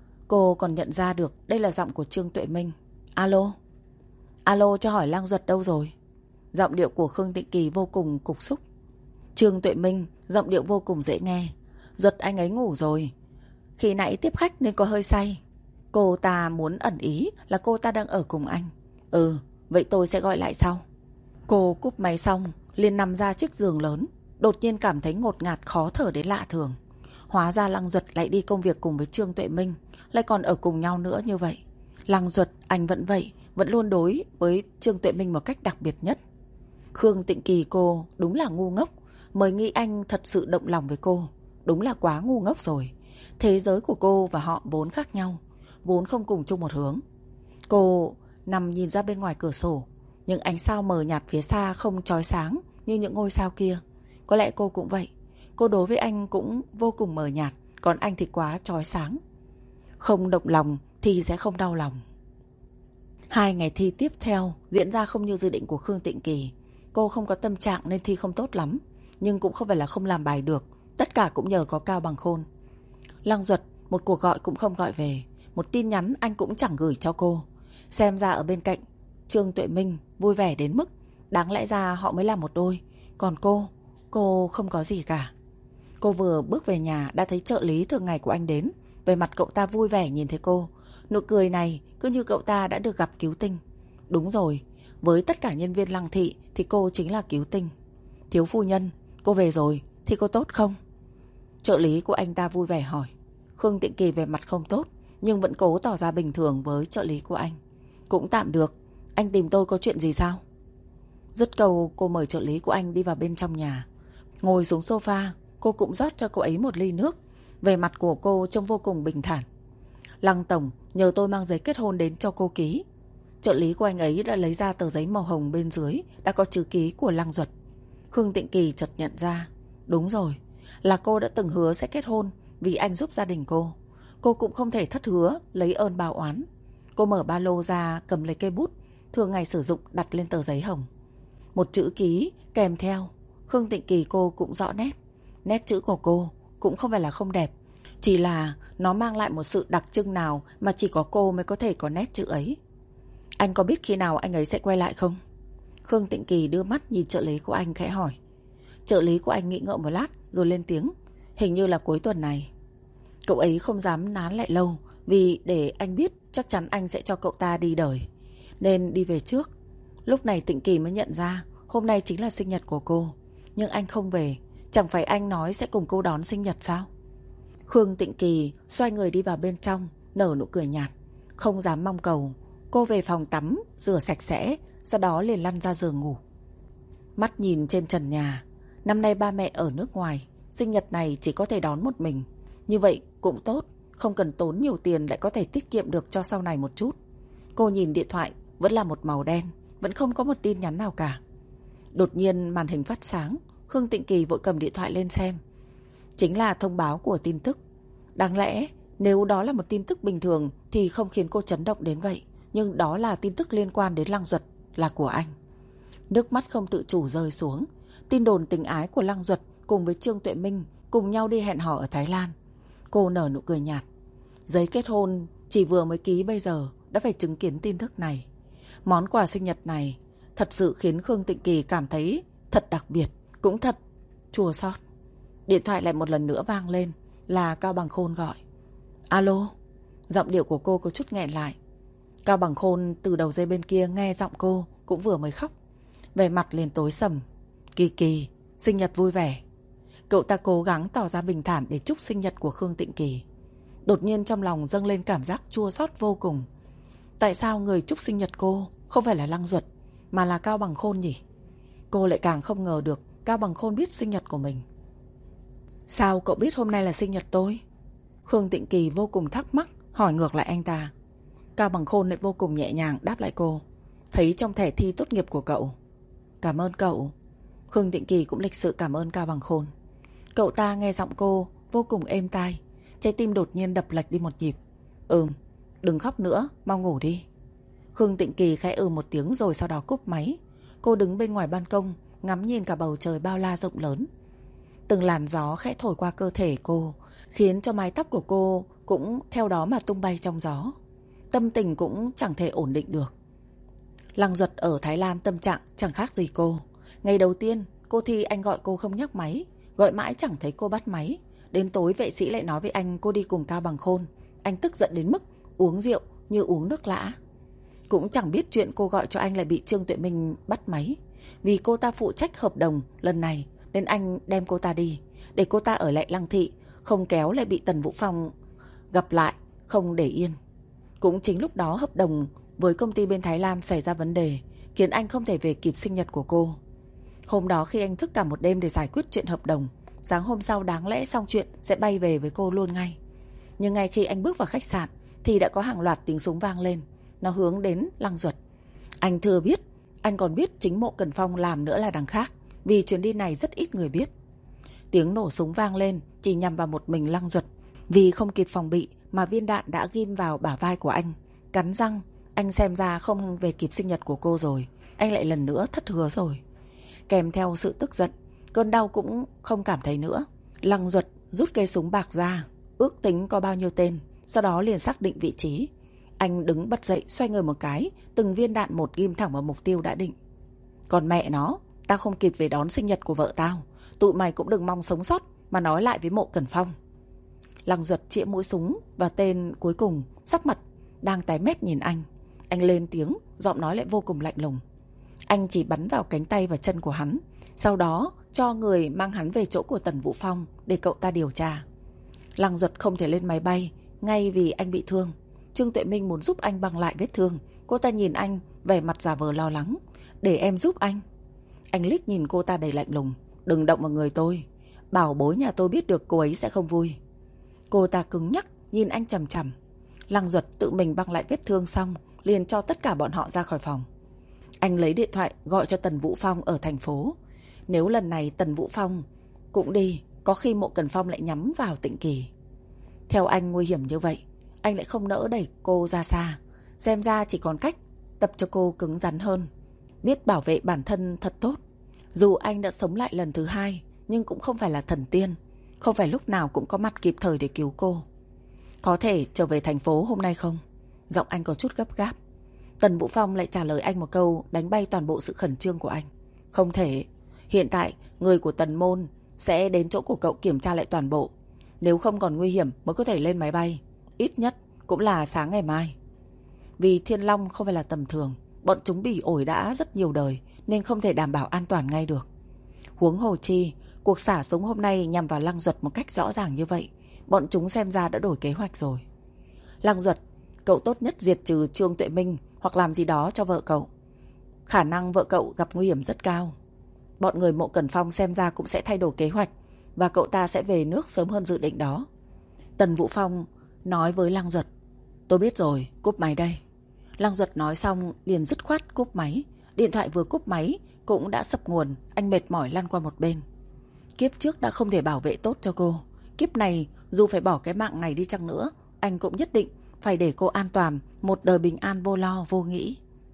Cô còn nhận ra được đây là giọng của Trương Tuệ Minh. Alo. Alo, cho hỏi Lăng Duật đâu rồi? Giọng điệu của Khương Tịnh Kỳ vô cùng cục xúc. Trương Tuệ Minh, giọng điệu vô cùng dễ nghe. Duật anh ấy ngủ rồi. Khi nãy tiếp khách nên có hơi say. Cô ta muốn ẩn ý là cô ta đang ở cùng anh. Ừ, vậy tôi sẽ gọi lại sau. Cô cúp máy xong liền nằm ra chiếc giường lớn. Đột nhiên cảm thấy ngột ngạt khó thở đến lạ thường. Hóa ra Lăng Duật lại đi công việc cùng với Trương Tuệ Minh, lại còn ở cùng nhau nữa như vậy. Lăng Duật anh vẫn vậy, vẫn luôn đối với Trương Tuệ Minh một cách đặc biệt nhất. Khương Tịnh Kỳ cô đúng là ngu ngốc, mới nghĩ anh thật sự động lòng với cô. Đúng là quá ngu ngốc rồi. Thế giới của cô và họ vốn khác nhau, vốn không cùng chung một hướng. Cô nằm nhìn ra bên ngoài cửa sổ, những ánh sao mờ nhạt phía xa không chói sáng như những ngôi sao kia. Có lẽ cô cũng vậy. Cô đối với anh cũng vô cùng mờ nhạt, còn anh thì quá chói sáng. Không động lòng thì sẽ không đau lòng. Hai ngày thi tiếp theo diễn ra không như dự định của Khương Tịnh Kỳ. Cô không có tâm trạng nên thi không tốt lắm, nhưng cũng không phải là không làm bài được. Tất cả cũng nhờ có Cao Bằng Khôn. Lăng Duật một cuộc gọi cũng không gọi về, một tin nhắn anh cũng chẳng gửi cho cô. Xem ra ở bên cạnh Trương Tuệ Minh vui vẻ đến mức đáng lẽ ra họ mới là một đôi. Còn cô, cô không có gì cả. Cô vừa bước về nhà đã thấy trợ lý thường ngày của anh đến. Về mặt cậu ta vui vẻ nhìn thấy cô. Nụ cười này cứ như cậu ta đã được gặp cứu tinh. Đúng rồi, với tất cả nhân viên Lăng thị thì cô chính là cứu tinh. Thiếu phu nhân, cô về rồi thì cô tốt không? Trợ lý của anh ta vui vẻ hỏi. Khương Tịnh Kỳ về mặt không tốt, nhưng vẫn cố tỏ ra bình thường với trợ lý của anh. Cũng tạm được. Anh tìm tôi có chuyện gì sao? Dứt câu cô mời trợ lý của anh đi vào bên trong nhà. Ngồi xuống sofa, cô cũng rót cho cô ấy một ly nước. Về mặt của cô trông vô cùng bình thản. Lăng tổng nhờ tôi mang giấy kết hôn đến cho cô ký. Trợ lý của anh ấy đã lấy ra tờ giấy màu hồng, bên dưới đã có chữ ký của Lăng Duật. Khương Tịnh Kỳ chợt nhận ra. Đúng rồi, là cô đã từng hứa sẽ kết hôn vì anh giúp gia đình cô. Cô cũng không thể thất hứa lấy ơn báo oán. Cô mở ba lô ra, cầm lấy cây bút thường ngày sử dụng đặt lên tờ giấy hồng. Một chữ ký kèm theo. Khương Tịnh Kỳ cô cũng rõ nét. Nét chữ của cô cũng không phải là không đẹp, chỉ là nó mang lại một sự đặc trưng nào mà chỉ có cô mới có thể có nét chữ ấy. Anh có biết khi nào anh ấy sẽ quay lại không? Khương Tịnh Kỳ đưa mắt nhìn trợ lý của anh khẽ hỏi. Trợ lý của anh nghĩ ngợi một lát rồi lên tiếng. Hình như là cuối tuần này. Cậu ấy không dám nán lại lâu, vì để anh biết chắc chắn anh sẽ cho cậu ta đi đời, nên đi về trước. Lúc này Tịnh Kỳ mới nhận ra hôm nay chính là sinh nhật của cô. Nhưng anh không về, chẳng phải anh nói sẽ cùng cô đón sinh nhật sao? Khương Tịnh Kỳ xoay người đi vào bên trong, nở nụ cười nhạt. Không dám mong cầu. Cô về phòng tắm, rửa sạch sẽ, sau đó liền lăn ra giường ngủ. Mắt nhìn trên trần nhà. Năm nay ba mẹ ở nước ngoài, sinh nhật này chỉ có thể đón một mình. Như vậy cũng tốt, không cần tốn nhiều tiền, lại có thể tiết kiệm được cho sau này một chút. Cô nhìn điện thoại, vẫn là một màu đen, vẫn không có một tin nhắn nào cả. Đột nhiên màn hình phát sáng. Khương Tịnh Kỳ vội cầm điện thoại lên xem. Chính là thông báo của tin tức. Đáng lẽ nếu đó là một tin tức bình thường thì không khiến cô chấn động đến vậy. Nhưng đó là tin tức liên quan đến Lăng Duật, là của anh. Nước mắt không tự chủ rơi xuống. Tin đồn tình ái của Lăng Duật cùng với Trương Tuệ Minh cùng nhau đi hẹn hò ở Thái Lan. Cô nở nụ cười nhạt. Giấy kết hôn chỉ vừa mới ký bây giờ đã phải chứng kiến tin tức này. Món quà sinh nhật này thật sự khiến Khương Tịnh Kỳ cảm thấy thật đặc biệt, cũng thật chua xót. Điện thoại lại một lần nữa vang lên, là Cao Bằng Khôn gọi. Alo. Giọng điệu của cô có chút nghẹn lại. Cao Bằng Khôn từ đầu dây bên kia nghe giọng cô cũng vừa mới khóc. Vẻ mặt liền tối sầm. Kỳ Kỳ, sinh nhật vui vẻ. Cậu ta cố gắng tỏ ra bình thản để chúc sinh nhật của Khương Tịnh Kỳ. Đột nhiên trong lòng dâng lên cảm giác chua xót vô cùng. Tại sao người chúc sinh nhật cô không phải là Lăng Duật mà là Cao Bằng Khôn nhỉ? Cô lại càng không ngờ được Cao Bằng Khôn biết sinh nhật của mình. Sao cậu biết hôm nay là sinh nhật tôi? Khương Tịnh Kỳ vô cùng thắc mắc, hỏi ngược lại anh ta. Cao Bằng Khôn lại vô cùng nhẹ nhàng đáp lại cô. Thấy trong thẻ thi tốt nghiệp của cậu. Cảm ơn cậu. Khương Tịnh Kỳ cũng lịch sự cảm ơn Cao Bằng Khôn. Cậu ta nghe giọng cô vô cùng êm tai, trái tim đột nhiên đập lệch đi một nhịp. Ừm, đừng khóc nữa, mau ngủ đi. Khương Tịnh Kỳ khẽ ừ một tiếng rồi sau đó cúp máy. Cô đứng bên ngoài ban công, ngắm nhìn cả bầu trời bao la rộng lớn. Từng làn gió khẽ thổi qua cơ thể cô, khiến cho mái tóc của cô cũng theo đó mà tung bay trong gió. Tâm tình cũng chẳng thể ổn định được. Lăng Duật ở Thái Lan tâm trạng chẳng khác gì cô. Ngày đầu tiên cô thi anh gọi cô không nhấc máy, gọi mãi chẳng thấy cô bắt máy. Đến tối vệ sĩ lại nói với anh cô đi cùng Cao Bằng Khôn. Anh tức giận đến mức uống rượu như uống nước lã. Cũng chẳng biết chuyện cô gọi cho anh lại bị Trương Tuệ Minh bắt máy. Vì cô ta phụ trách hợp đồng lần này nên anh đem cô ta đi, để cô ta ở lại Lăng thị, không kéo lại bị Tần Vũ Phong gặp lại, không để yên. Cũng chính lúc đó hợp đồng với công ty bên Thái Lan xảy ra vấn đề, khiến anh không thể về kịp sinh nhật của cô. Hôm đó khi anh thức cả một đêm để giải quyết chuyện hợp đồng, sáng hôm sau đáng lẽ xong chuyện sẽ bay về với cô luôn ngay. Nhưng ngay khi anh bước vào khách sạn thì đã có hàng loạt tiếng súng vang lên. Nó hướng đến Lăng Duật. Anh thừa biết, anh còn biết chính Mộ Cẩn Phong làm nữa là đằng khác, vì chuyến đi này rất ít người biết. Tiếng nổ súng vang lên chỉ nhằm vào một mình Lăng Duật. Vì không kịp phòng bị mà viên đạn đã ghim vào bả vai của anh. Cắn răng, anh xem ra không về kịp sinh nhật của cô rồi. Anh lại lần nữa thất hứa rồi. Kèm theo sự tức giận, cơn đau cũng không cảm thấy nữa. Lăng Duật rút cây súng bạc ra, ước tính có bao nhiêu tên, sau đó liền xác định vị trí. Anh đứng bật dậy, xoay người một cái, từng viên đạn một ghim thẳng vào mục tiêu đã định. Còn mẹ nó, tao không kịp về đón sinh nhật của vợ tao, tụi mày cũng đừng mong sống sót mà nói lại với Mộ Cẩn Phong. Lăng Duật chĩa mũi súng và tên cuối cùng, sắc mặt đang tái mét nhìn anh. Anh lên tiếng, giọng nói lại vô cùng lạnh lùng. Anh chỉ bắn vào cánh tay và chân của hắn, sau đó cho người mang hắn về chỗ của Tần Vũ Phong để cậu ta điều tra. Lăng Duật không thể lên máy bay ngay vì anh bị thương. Trương Tuệ Minh muốn giúp anh băng lại vết thương. Cô ta nhìn anh vẻ mặt giả vờ lo lắng. Để em giúp anh. Anh liếc nhìn cô ta đầy lạnh lùng. Đừng động vào người tôi, bảo bối nhà tôi biết được cô ấy sẽ không vui. Cô ta cứng nhắc nhìn anh chằm chằm. Lăng Duật tự mình băng lại vết thương xong liền cho tất cả bọn họ ra khỏi phòng. Anh lấy điện thoại gọi cho Tần Vũ Phong ở thành phố. Nếu lần này Tần Vũ Phong cũng đi, có khi Mộ Cẩn Phong lại nhắm vào Tịnh Kỳ. Theo anh nguy hiểm như vậy, anh lại không nỡ đẩy cô ra xa. Xem ra chỉ còn cách tập cho cô cứng rắn hơn, biết bảo vệ bản thân thật tốt. Dù anh đã sống lại lần thứ hai, nhưng cũng không phải là thần tiên, không phải lúc nào cũng có mặt kịp thời để cứu cô. Có thể trở về thành phố hôm nay không? Giọng anh có chút gấp gáp. Tần Vũ Phong lại trả lời anh một câu đánh bay toàn bộ sự khẩn trương của anh. Không thể. Hiện tại người của Tần Môn sẽ đến chỗ của cậu kiểm tra lại toàn bộ. Nếu không còn nguy hiểm mới có thể lên máy bay. Ít nhất cũng là sáng ngày mai. Vì Thiên Long không phải là tầm thường, bọn chúng bỉ ổi đã rất nhiều đời nên không thể đảm bảo an toàn ngay được. Huống hồ chi, cuộc xả súng hôm nay nhằm vào Lăng Duật một cách rõ ràng như vậy, bọn chúng xem ra đã đổi kế hoạch rồi. Lăng Duật, cậu tốt nhất diệt trừ Trương Tuệ Minh hoặc làm gì đó cho vợ cậu. Khả năng vợ cậu gặp nguy hiểm rất cao. Bọn người Mộ Cẩn Phong xem ra cũng sẽ thay đổi kế hoạch và cậu ta sẽ về nước sớm hơn dự định đó. Tần Vũ Phong nói với Lăng Duật. Tôi biết rồi, cúp máy đây. Lăng Duật nói xong liền dứt khoát cúp máy. Điện thoại vừa cúp máy cũng đã sập nguồn. Anh mệt mỏi lăn qua một bên. Kiếp trước đã không thể bảo vệ tốt cho cô, kiếp này dù phải bỏ cái mạng này đi chăng nữa, anh cũng nhất định phải để cô an toàn, một đời bình an vô lo vô nghĩ.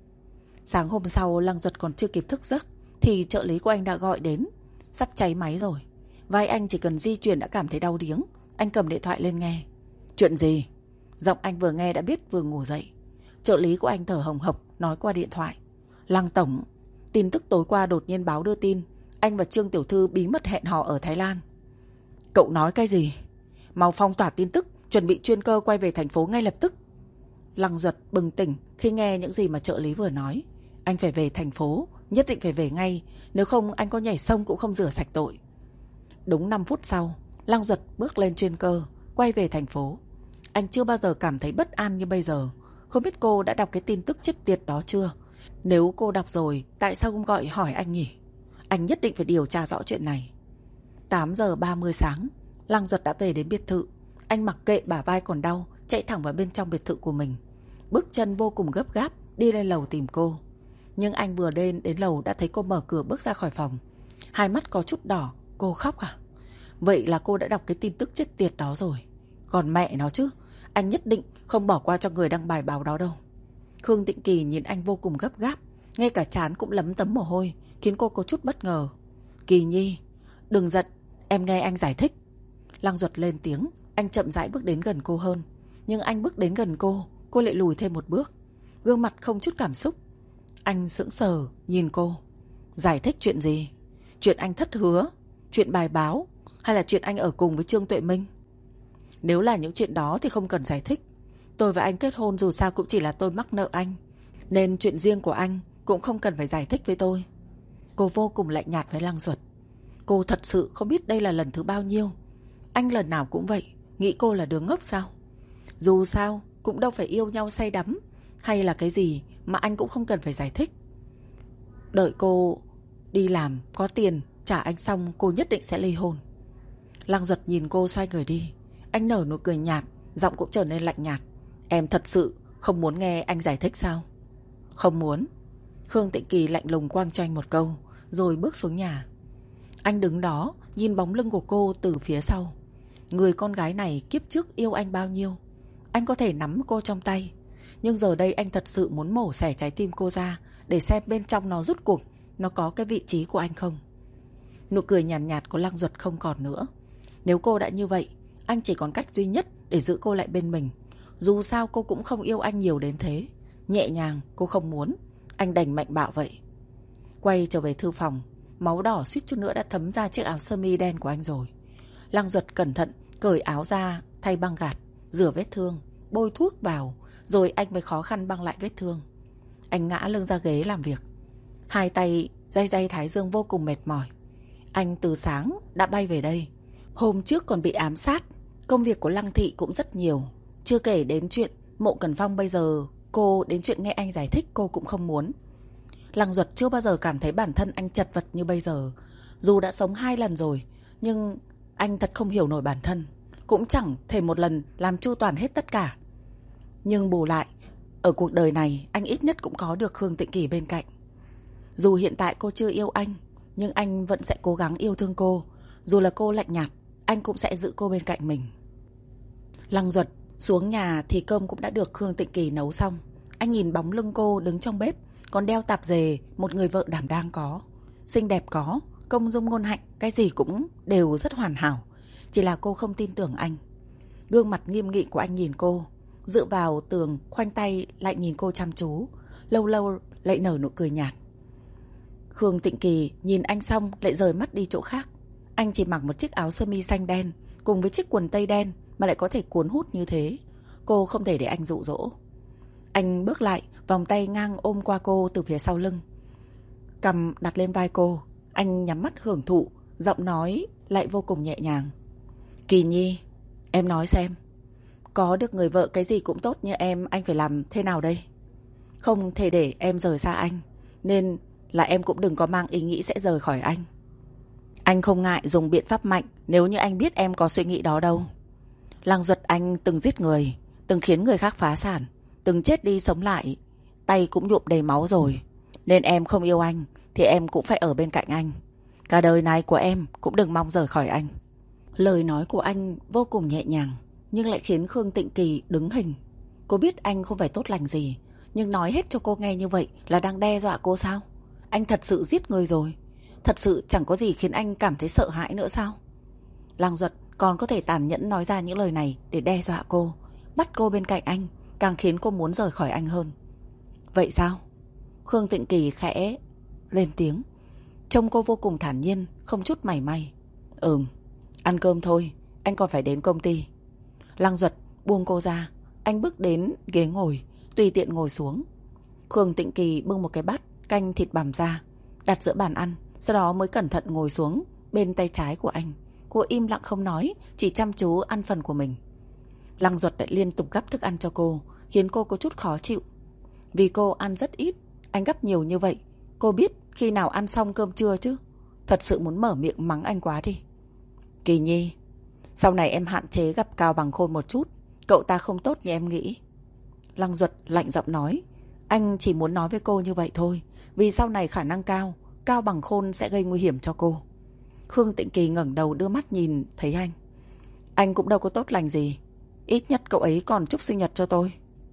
Sáng hôm sau, Lăng Duật còn chưa kịp thức giấc thì trợ lý của anh đã gọi đến. Sắp cháy máy rồi. Vai anh chỉ cần di chuyển đã cảm thấy đau điếng. Anh cầm điện thoại lên nghe. Chuyện gì? Giọng anh vừa nghe đã biết vừa ngủ dậy. Trợ lý của anh thở hồng hộc nói qua điện thoại. Lăng tổng, tin tức tối qua đột nhiên báo đưa tin anh và Trương Tiểu Thư bí mật hẹn hò ở Thái Lan. Cậu nói cái gì? Mau phong tỏa tin tức, chuẩn bị chuyên cơ quay về thành phố ngay lập tức. Lăng Duật bừng tỉnh khi nghe những gì mà trợ lý vừa nói. Anh phải về thành phố, nhất định phải về ngay, nếu không anh có nhảy sông cũng không rửa sạch tội. Đúng năm phút sau, Lăng Duật bước lên chuyên cơ, quay về thành phố. Anh chưa bao giờ cảm thấy bất an như bây giờ. Không biết cô đã đọc cái tin tức chết tiệt đó chưa? Nếu cô đọc rồi, tại sao không gọi hỏi anh nhỉ? Anh nhất định phải điều tra rõ chuyện này. Tám giờ ba mươi sáng, Lăng Duật đã về đến biệt thự. Anh mặc kệ bả vai còn đau, chạy thẳng vào bên trong biệt thự của mình. Bước chân vô cùng gấp gáp, đi lên lầu tìm cô. Nhưng anh vừa đến đến lầu đã thấy cô mở cửa bước ra khỏi phòng. Hai mắt có chút đỏ. Cô khóc à? Vậy là cô đã đọc cái tin tức chết tiệt đó rồi. Còn mẹ nó chứ, anh nhất định không bỏ qua cho người đăng bài báo đó đâu. Khương Tịnh Kỳ nhìn anh vô cùng gấp gáp, ngay cả trán cũng lấm tấm mồ hôi, khiến cô có chút bất ngờ. Kỳ Nhi, đừng giận, em nghe anh giải thích. Lăng Duật lên tiếng. Anh chậm rãi bước đến gần cô hơn. Nhưng anh bước đến gần cô, cô lại lùi thêm một bước, gương mặt không chút cảm xúc. Anh sững sờ nhìn cô. Giải thích chuyện gì? Chuyện anh thất hứa, chuyện bài báo, hay là chuyện anh ở cùng với Trương Tuệ Minh? Nếu là những chuyện đó thì không cần giải thích. Tôi và anh kết hôn dù sao cũng chỉ là tôi mắc nợ anh, nên chuyện riêng của anh cũng không cần phải giải thích với tôi. Cô vô cùng lạnh nhạt với Lăng Duật. Cô thật sự không biết đây là lần thứ bao nhiêu. Anh lần nào cũng vậy, nghĩ cô là đứa ngốc sao? Dù sao cũng đâu phải yêu nhau say đắm hay là cái gì mà anh cũng không cần phải giải thích. Đợi cô đi làm, có tiền, trả anh xong cô nhất định sẽ ly hôn. Lăng Duật nhìn cô xoay người đi. Anh nở nụ cười nhạt, giọng cũng trở nên lạnh nhạt. Em thật sự không muốn nghe anh giải thích sao? Không muốn. Khương Tịnh Kỳ lạnh lùng quang cho anh một câu, rồi bước xuống nhà. Anh đứng đó nhìn bóng lưng của cô từ phía sau. Người con gái này kiếp trước yêu anh bao nhiêu. Anh có thể nắm cô trong tay, nhưng giờ đây anh thật sự muốn mổ xẻ trái tim cô ra, để xem bên trong nó rút cuộc nó có cái vị trí của anh không. Nụ cười nhàn nhạt, nhạt của Lăng Duật không còn nữa. Nếu cô đã như vậy, anh chỉ còn cách duy nhất để giữ cô lại bên mình. Dù sao cô cũng không yêu anh nhiều đến thế. Nhẹ nhàng cô không muốn, anh đành mạnh bạo vậy. Quay trở về thư phòng, máu đỏ suýt chút nữa đã thấm ra chiếc áo sơ mi đen của anh rồi. Lăng Duật cẩn thận cởi áo ra, thay băng gạc, rửa vết thương, bôi thuốc vào, rồi anh mới khó khăn băng lại vết thương. Anh ngã lưng ra ghế làm việc, hai tay day day thái dương vô cùng mệt mỏi. Anh từ sáng đã bay về đây. Hôm trước còn bị ám sát. Công việc của Lăng Thị cũng rất nhiều. Chưa kể đến chuyện Mộ Cẩn Phong bây giờ, cô đến chuyện nghe anh giải thích cô cũng không muốn. Lăng Duật chưa bao giờ cảm thấy bản thân anh chật vật như bây giờ. Dù đã sống hai lần rồi, nhưng anh thật không hiểu nổi bản thân. Cũng chẳng thể một lần làm chu toàn hết tất cả. Nhưng bù lại, ở cuộc đời này anh ít nhất cũng có được Khương Tịnh Kỳ bên cạnh. Dù hiện tại cô chưa yêu anh, nhưng anh vẫn sẽ cố gắng yêu thương cô. Dù là cô lạnh nhạt, anh cũng sẽ giữ cô bên cạnh mình. Lăng Duật xuống nhà thì cơm cũng đã được Khương Tịnh Kỳ nấu xong. Anh nhìn bóng lưng cô đứng trong bếp, còn đeo tạp dề, một người vợ đảm đang có, xinh đẹp có, công dung ngôn hạnh, cái gì cũng đều rất hoàn hảo. Chỉ là cô không tin tưởng anh. Gương mặt nghiêm nghị của anh nhìn cô, dựa vào tường khoanh tay lại nhìn cô chăm chú, lâu lâu lại nở nụ cười nhạt. Khương Tịnh Kỳ nhìn anh xong lại rời mắt đi chỗ khác. Anh chỉ mặc một chiếc áo sơ mi xanh đen cùng với chiếc quần tây đen mà lại có thể cuốn hút như thế. Cô không thể để anh dụ dỗ. Anh bước lại, vòng tay ngang ôm qua cô từ phía sau lưng, cằm đặt lên vai cô. Anh nhắm mắt hưởng thụ, giọng nói lại vô cùng nhẹ nhàng. Kỳ Nhi, em nói xem, có được người vợ cái gì cũng tốt như em, anh phải làm thế nào đây? Không thể để em rời xa anh, nên là em cũng đừng có mang ý nghĩ sẽ rời khỏi anh. Anh không ngại dùng biện pháp mạnh nếu như anh biết em có suy nghĩ đó đâu. Lăng Duật anh từng giết người, từng khiến người khác phá sản, từng chết đi sống lại, tay cũng nhuộm đầy máu rồi. Nên em không yêu anh thì em cũng phải ở bên cạnh anh. Cả đời này của em cũng đừng mong rời khỏi anh. Lời nói của anh vô cùng nhẹ nhàng, nhưng lại khiến Khương Tịnh Kỳ đứng hình. Cô biết anh không phải tốt lành gì, nhưng nói hết cho cô nghe như vậy là đang đe dọa cô sao? Anh thật sự giết người rồi, thật sự chẳng có gì khiến anh cảm thấy sợ hãi nữa sao? Lăng Duật còn có thể tàn nhẫn nói ra những lời này để đe dọa cô, bắt cô bên cạnh anh, càng khiến cô muốn rời khỏi anh hơn. Vậy sao? Khương Tịnh Kỳ khẽ lên tiếng. Trông cô vô cùng thản nhiên, không chút mảy may. Ừm, ăn cơm thôi, anh còn phải đến công ty. Lăng Duật buông cô ra. Anh bước đến ghế ngồi, tùy tiện ngồi xuống. Khương Tịnh Kỳ bưng một cái bát canh thịt bằm ra, đặt giữa bàn ăn, sau đó mới cẩn thận ngồi xuống bên tay trái của anh. Cô im lặng không nói, chỉ chăm chú ăn phần của mình. Lăng Duật lại liên tục gắp thức ăn cho cô, khiến cô có chút khó chịu. Vì cô ăn rất ít, anh gắp nhiều như vậy, cô biết khi nào ăn xong cơm trưa chứ. Thật sự muốn mở miệng mắng anh quá đi. Kỳ Nhi, sau này em hạn chế gặp Cao Bằng Khôn một chút, cậu ta không tốt như em nghĩ. Lăng Duật lạnh giọng nói. Anh chỉ muốn nói với cô như vậy thôi, vì sau này khả năng cao Cao Bằng Khôn sẽ gây nguy hiểm cho cô. Khương Tịnh Kỳ ngẩng đầu đưa mắt nhìn thấy anh. Anh cũng đâu có tốt lành gì, ít nhất cậu ấy còn chúc sinh nhật cho tôi.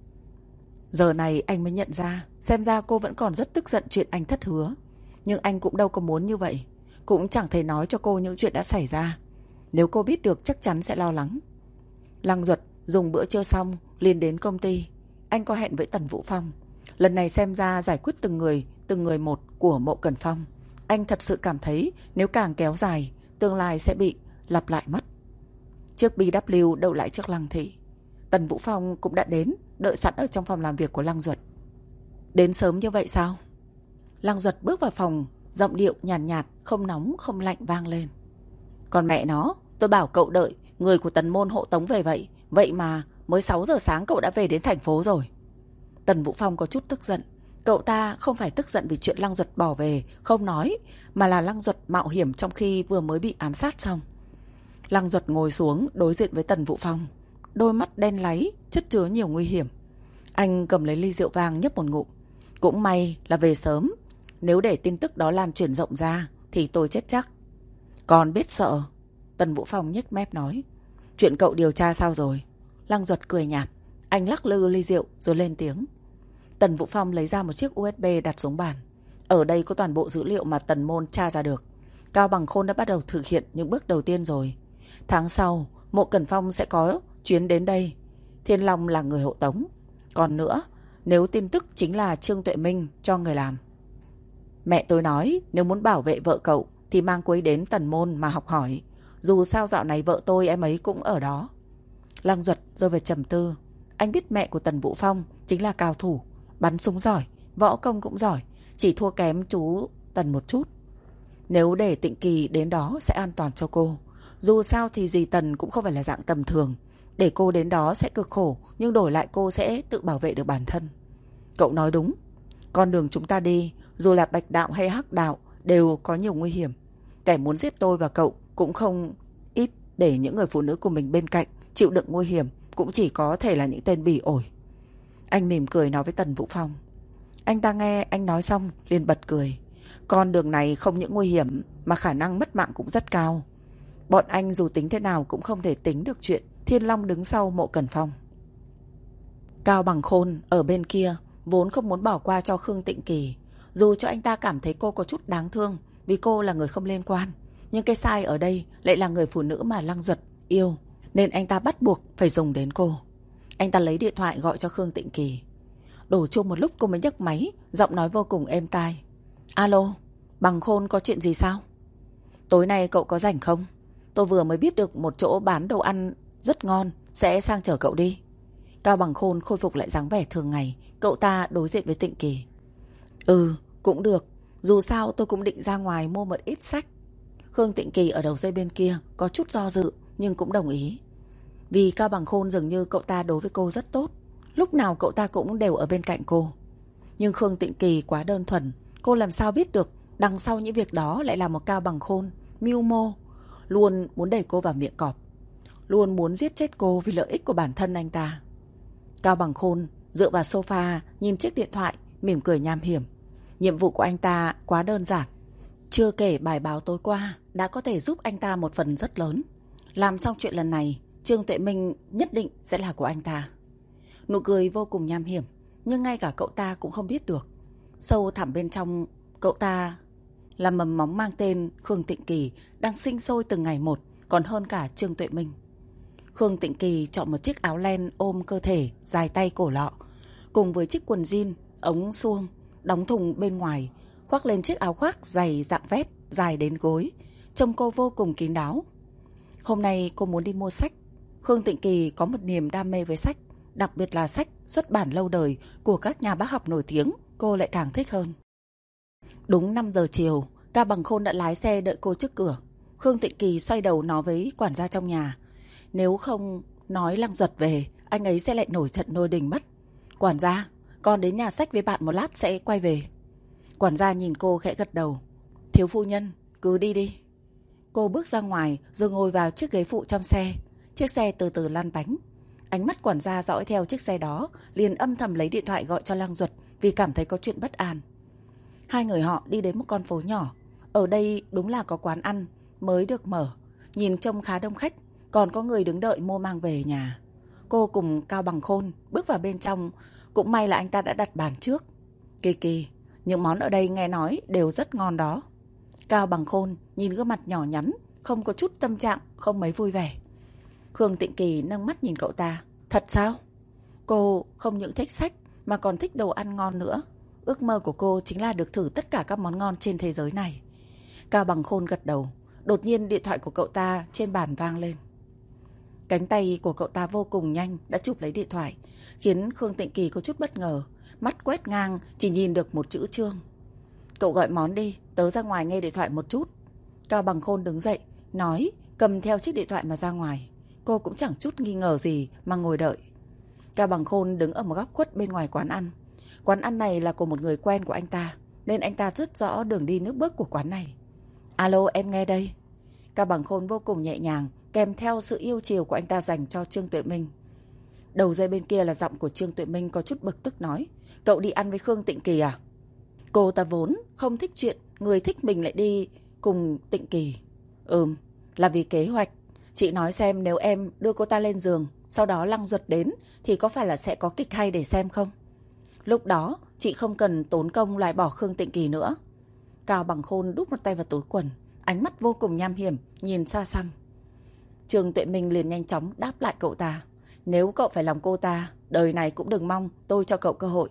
Giờ này anh mới nhận ra, xem ra cô vẫn còn rất tức giận chuyện anh thất hứa. Nhưng anh cũng đâu có muốn như vậy, cũng chẳng thể nói cho cô những chuyện đã xảy ra. Nếu cô biết được chắc chắn sẽ lo lắng. Lăng Duật dùng bữa trưa xong liền đến công ty. Anh có hẹn với Tần Vũ Phong. Lần này xem ra giải quyết từng người, từng người một của Mộ Cẩn Phong. Anh thật sự cảm thấy nếu càng kéo dài, tương lai sẽ bị lặp lại mất. Chiếc bê vê kép đậu lại trước Lăng Thị. Tần Vũ Phong cũng đã đến, đợi sẵn ở trong phòng làm việc của Lăng Duật. Đến sớm như vậy sao? Lăng Duật bước vào phòng, giọng điệu nhàn nhạt, nhạt, không nóng không lạnh vang lên. Còn mẹ nó, tôi bảo cậu đợi, người của Tần Môn hộ tống về vậy, vậy mà mới sáu giờ sáng cậu đã về đến thành phố rồi. Tần Vũ Phong có chút tức giận. Cậu ta không phải tức giận vì chuyện Lăng Duật bỏ về không nói, mà là Lăng Duật mạo hiểm trong khi vừa mới bị ám sát xong. Lăng Duật ngồi xuống đối diện với Tần Vũ Phong, đôi mắt đen láy, chất chứa nhiều nguy hiểm. Anh cầm lấy ly rượu vang nhấp một ngụm. Cũng may là về sớm, nếu để tin tức đó lan truyền rộng ra thì tôi chết chắc. Còn biết sợ. Tần Vũ Phong nhếch mép nói. Chuyện cậu điều tra sao rồi? Lăng Duật cười nhạt. Anh lắc lư ly rượu rồi lên tiếng. Tần Vũ Phong lấy ra một chiếc u ét bê đặt xuống bàn. Ở đây có toàn bộ dữ liệu mà Tần Môn tra ra được. Cao Bằng Khôn đã bắt đầu thực hiện những bước đầu tiên rồi. Tháng sau, Mộ Cẩn Phong sẽ có chuyến đến đây. Thiên Long là người hộ tống. Còn nữa, nếu tin tức chính là Trương Tuệ Minh cho người làm. Mẹ tôi nói nếu muốn bảo vệ vợ cậu thì mang cô ấy đến Tần Môn mà học hỏi. Dù sao dạo này vợ tôi em ấy cũng ở đó. Lăng Duật rơi về trầm tư. Anh biết mẹ của Tần Vũ Phong chính là cao thủ, bắn súng giỏi, võ công cũng giỏi, chỉ thua kém chú Tần một chút. Nếu để Tịnh Kỳ đến đó sẽ an toàn cho cô. Dù sao thì dì Tần cũng không phải là dạng tầm thường. Để cô đến đó sẽ cực khổ, nhưng đổi lại cô sẽ tự bảo vệ được bản thân. Cậu nói đúng. Con đường chúng ta đi, dù là bạch đạo hay hắc đạo, đều có nhiều nguy hiểm. Kẻ muốn giết tôi và cậu cũng không ít, để những người phụ nữ của mình bên cạnh chịu đựng nguy hiểm cũng chỉ có thể là những tên bỉ ổi. Anh mỉm cười nói với Tần Vũ Phong. Anh ta nghe anh nói xong liền bật cười. Con đường này không những nguy hiểm mà khả năng mất mạng cũng rất cao. Bọn anh dù tính thế nào cũng không thể tính được chuyện Thiên Long đứng sau Mộ Cẩn Phong. Cao Bằng Khôn ở bên kia vốn không muốn bỏ qua cho Khương Tịnh Kỳ. Dù cho anh ta cảm thấy cô có chút đáng thương vì cô là người không liên quan, nhưng cái sai ở đây lại là người phụ nữ mà Lăng Duật yêu, nên anh ta bắt buộc phải dùng đến cô. Anh ta lấy điện thoại gọi cho Khương Tịnh Kỳ. Đổ chuông một lúc cô mới nhấc máy, giọng nói vô cùng êm tai. Alo, Bằng Khôn có chuyện gì sao? Tối nay cậu có rảnh không? Tôi vừa mới biết được một chỗ bán đồ ăn rất ngon, sẽ sang chở cậu đi. Cao Bằng Khôn khôi phục lại dáng vẻ thường ngày. Cậu ta đối diện với Tịnh Kỳ. Ừ, cũng được. Dù sao tôi cũng định ra ngoài mua một ít sách. Khương Tịnh Kỳ ở đầu dây bên kia có chút do dự, nhưng cũng đồng ý. Vì Cao Bằng Khôn dường như cậu ta đối với cô rất tốt, lúc nào cậu ta cũng đều ở bên cạnh cô. Nhưng Khương Tịnh Kỳ quá đơn thuần. Cô làm sao biết được đằng sau những việc đó lại là một Cao Bằng Khôn mưu mô, luôn muốn đẩy cô vào miệng cọp, luôn muốn giết chết cô vì lợi ích của bản thân anh ta. Cao Bằng Khôn dựa vào sofa, nhìn chiếc điện thoại, mỉm cười nham hiểm. Nhiệm vụ của anh ta quá đơn giản. Chưa kể bài báo tối qua đã có thể giúp anh ta một phần rất lớn. Làm xong chuyện lần này, Trương Tuệ Minh nhất định sẽ là của anh ta. Nụ cười vô cùng nham hiểm, nhưng ngay cả cậu ta cũng không biết được. Sâu thẳm bên trong cậu ta là mầm móng mang tên Khương Tịnh Kỳ đang sinh sôi từng ngày một, còn hơn cả Trương Tuệ Minh. Khương Tịnh Kỳ chọn một chiếc áo len ôm cơ thể, dài tay cổ lọ, cùng với chiếc quần jean, ống suông, đóng thùng bên ngoài, khoác lên chiếc áo khoác dày dạng vest, dài đến gối. Trông cô vô cùng kín đáo. Hôm nay cô muốn đi mua sách. Khương Tịnh Kỳ có một niềm đam mê với sách, đặc biệt là sách xuất bản lâu đời của các nhà bác học nổi tiếng, cô lại càng thích hơn. Đúng năm giờ chiều, Cao Bằng Khôn đã lái xe đợi cô trước cửa. Khương Tịnh Kỳ xoay đầu nói với quản gia trong nhà. Nếu không nói Lăng Duật về, anh ấy sẽ lại nổi trận lôi đình mất. Quản gia, con đến nhà sách với bạn một lát sẽ quay về. Quản gia nhìn cô khẽ gật đầu. Thiếu phu nhân, cứ đi đi. Cô bước ra ngoài rồi ngồi vào chiếc ghế phụ trong xe. Chiếc xe từ từ lăn bánh. Ánh mắt quản gia dõi theo chiếc xe đó, liền âm thầm lấy điện thoại gọi cho Lăng Duật vì cảm thấy có chuyện bất an. Hai người họ đi đến một con phố nhỏ. Ở đây đúng là có quán ăn mới được mở, nhìn trông khá đông khách, còn có người đứng đợi mua mang về nhà. Cô cùng Cao Bằng Khôn bước vào bên trong. Cũng may là anh ta đã đặt bàn trước. Kỳ kỳ, những món ở đây nghe nói đều rất ngon đó. Cao Bằng Khôn nhìn gương mặt nhỏ nhắn, không có chút tâm trạng, không mấy vui vẻ. Khương Tịnh Kỳ nâng mắt nhìn cậu ta. Thật sao? Cô không những thích sách mà còn thích đồ ăn ngon nữa. Ước mơ của cô chính là được thử tất cả các món ngon trên thế giới này. Cao Bằng Khôn gật đầu. Đột nhiên điện thoại của cậu ta trên bàn vang lên. Cánh tay của cậu ta vô cùng nhanh đã chụp lấy điện thoại, khiến Khương Tịnh Kỳ có chút bất ngờ. Mắt quét ngang chỉ nhìn được một chữ Trương. Cậu gọi món đi, tớ ra ngoài nghe điện thoại một chút. Cao Bằng Khôn đứng dậy, nói, cầm theo chiếc điện thoại mà ra ngoài. Cô cũng chẳng chút nghi ngờ gì mà ngồi đợi. Cao Bằng Khôn đứng ở một góc khuất bên ngoài quán ăn. Quán ăn này là của một người quen của anh ta, nên anh ta rất rõ đường đi nước bước của quán này. Alo, em nghe đây. Cao Bằng Khôn vô cùng nhẹ nhàng, kèm theo sự yêu chiều của anh ta dành cho Trương Tuệ Minh. Đầu dây bên kia là giọng của Trương Tuệ Minh có chút bực tức nói: Cậu đi ăn với Khương Tịnh Kỳ à? Cô ta vốn không thích chuyện người thích mình lại đi cùng Tịnh Kỳ. Ừm, là vì kế hoạch. Chị nói xem nếu em đưa cô ta lên giường, sau đó Lăng Duật đến, thì có phải là sẽ có kịch hay để xem không? Lúc đó chị không cần tốn công loại bỏ Khương Tịnh Kỳ nữa. Cao Bằng Khôn đút một tay vào túi quần, ánh mắt vô cùng nham hiểm, nhìn xa xăm. Trương Tuệ Minh liền nhanh chóng đáp lại cậu ta: Nếu cậu phải lòng cô ta, đời này cũng đừng mong tôi cho cậu cơ hội.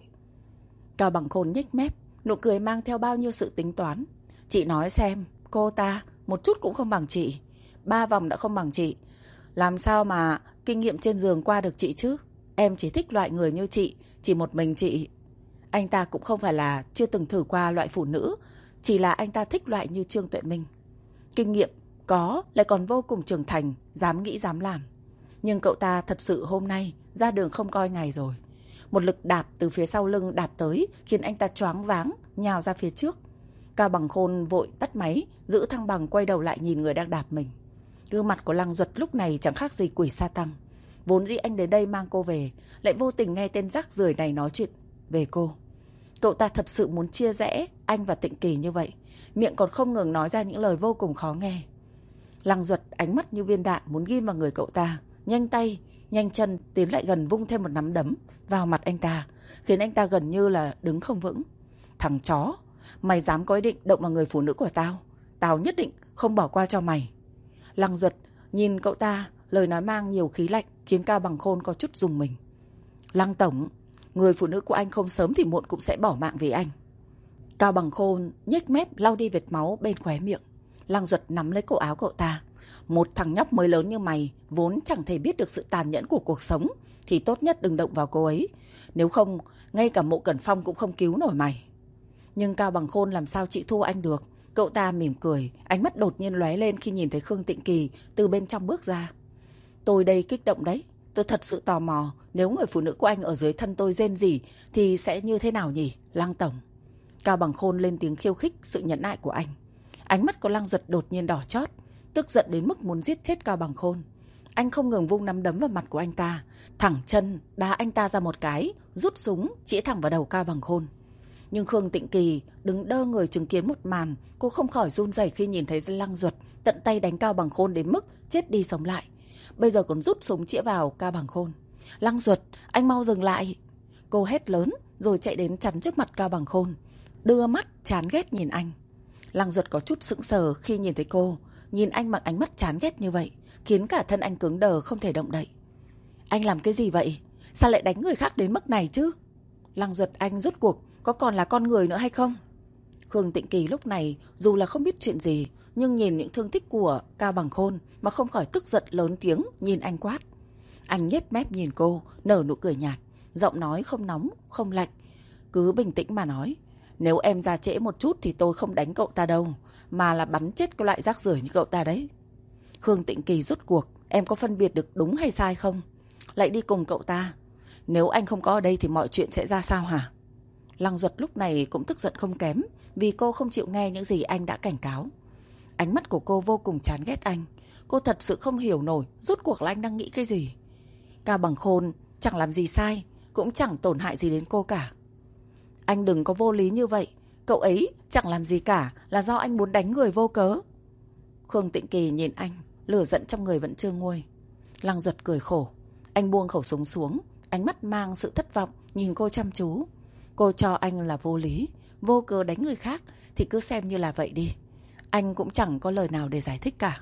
Cao Bằng Khôn nhếch mép, nụ cười mang theo bao nhiêu sự tính toán. Chị nói xem, cô ta một chút cũng không bằng chị. Ba vòng đã không bằng chị, làm sao mà kinh nghiệm trên giường qua được chị chứ? Em chỉ thích loại người như chị, chỉ một mình chị. Anh ta cũng không phải là chưa từng thử qua loại phụ nữ, chỉ là anh ta thích loại như Trương Tuệ Minh. Kinh nghiệm có, lại còn vô cùng trưởng thành, dám nghĩ dám làm. Nhưng cậu ta thật sự hôm nay ra đường không coi ngày rồi. Một lực đạp từ phía sau lưng đạp tới, khiến anh ta choáng váng, nhào ra phía trước. Cao Bằng Khôn vội tắt máy, giữ thăng bằng, quay đầu lại nhìn người đang đạp mình. Gương mặt của Lăng Duật lúc này chẳng khác gì quỷ sa tăng. Vốn dĩ anh đến đây mang cô về, lại vô tình nghe tên rác rưởi này nói chuyện về cô. Cậu ta thật sự muốn chia rẽ anh và Tịnh Kỳ như vậy, miệng còn không ngừng nói ra những lời vô cùng khó nghe. Lăng Duật ánh mắt như viên đạn muốn ghim vào người cậu ta, nhanh tay, nhanh chân tiến lại gần, vung thêm một nắm đấm vào mặt anh ta, khiến anh ta gần như là đứng không vững. Thằng chó, mày dám có ý định động vào người phụ nữ của tao, tao nhất định không bỏ qua cho mày. Lăng Duật nhìn cậu ta, lời nói mang nhiều khí lạnh, khiến Cao Bằng Khôn có chút rùng mình. Lăng tổng, người phụ nữ của anh không sớm thì muộn cũng sẽ bỏ mạng vì anh. Cao Bằng Khôn nhếch mép lau đi vệt máu bên khóe miệng. Lăng Duật nắm lấy cổ áo cậu ta. Một thằng nhóc mới lớn như mày, vốn chẳng thể biết được sự tàn nhẫn của cuộc sống, thì tốt nhất đừng động vào cô ấy. Nếu không, ngay cả Mộ Cẩn Phong cũng không cứu nổi mày. Nhưng Cao Bằng Khôn làm sao chịu thua anh được. Cậu ta mỉm cười, ánh mắt đột nhiên lóe lên khi nhìn thấy Khương Tịnh Kỳ từ bên trong bước ra. Tôi đây kích động đấy. Tôi thật sự tò mò, nếu người phụ nữ của anh ở dưới thân tôi rên rỉ thì sẽ như thế nào nhỉ, Lăng tổng? Cao Bằng Khôn lên tiếng khiêu khích sự nhẫn nại của anh. Ánh mắt của Lăng Duật đột nhiên đỏ chót, tức giận đến mức muốn giết chết Cao Bằng Khôn. Anh không ngừng vung nắm đấm vào mặt của anh ta, thẳng chân đá anh ta ra một cái, rút súng chĩa thẳng vào đầu Cao Bằng Khôn. Nhưng Khương Tịnh Kỳ đứng đơ người chứng kiến một màn, cô không khỏi run rẩy khi nhìn thấy Lăng Duật tận tay đánh Cao Bằng Khôn đến mức chết đi sống lại. Bây giờ còn rút súng chĩa vào Cao Bằng Khôn. Lăng Duật, anh mau dừng lại! Cô hét lớn rồi chạy đến chắn trước mặt Cao Bằng Khôn, đưa mắt chán ghét nhìn anh. Lăng Duật có chút sững sờ khi nhìn thấy cô, nhìn anh bằng ánh mắt chán ghét như vậy, khiến cả thân anh cứng đờ không thể động đậy. Anh làm cái gì vậy? Sao lại đánh người khác đến mức này chứ? Lăng Duật, anh rốt cuộc có còn là con người nữa hay không? Khương Tịnh Kỳ lúc này dù là không biết chuyện gì, nhưng nhìn những thương tích của Cao Bằng Khôn mà không khỏi tức giận lớn tiếng nhìn anh quát. Anh nhếch mép nhìn cô, nở nụ cười nhạt, giọng nói không nóng, không lạnh. Cứ bình tĩnh mà nói, nếu em ra trễ một chút thì tôi không đánh cậu ta đâu, mà là bắn chết cái loại rác rưởi như cậu ta đấy. Khương Tịnh Kỳ, rốt cuộc em có phân biệt được đúng hay sai không? Lại đi cùng cậu ta. Nếu anh không có ở đây thì mọi chuyện sẽ ra sao hả? Lăng Duật lúc này cũng tức giận không kém, vì cô không chịu nghe những gì anh đã cảnh cáo. Ánh mắt của cô vô cùng chán ghét anh. Cô thật sự không hiểu nổi rốt cuộc là anh đang nghĩ cái gì. Cao Bằng Khôn chẳng làm gì sai, cũng chẳng tổn hại gì đến cô cả. Anh đừng có vô lý như vậy. Cậu ấy chẳng làm gì cả là do anh muốn đánh người vô cớ. Khương Tịnh Kỳ nhìn anh, lửa giận trong người vẫn chưa nguôi. Lăng Duật cười khổ. Anh buông khẩu súng xuống, ánh mắt mang sự thất vọng nhìn cô chăm chú. Cô cho anh là vô lý, vô cớ đánh người khác thì cứ xem như là vậy đi. Anh cũng chẳng có lời nào để giải thích cả.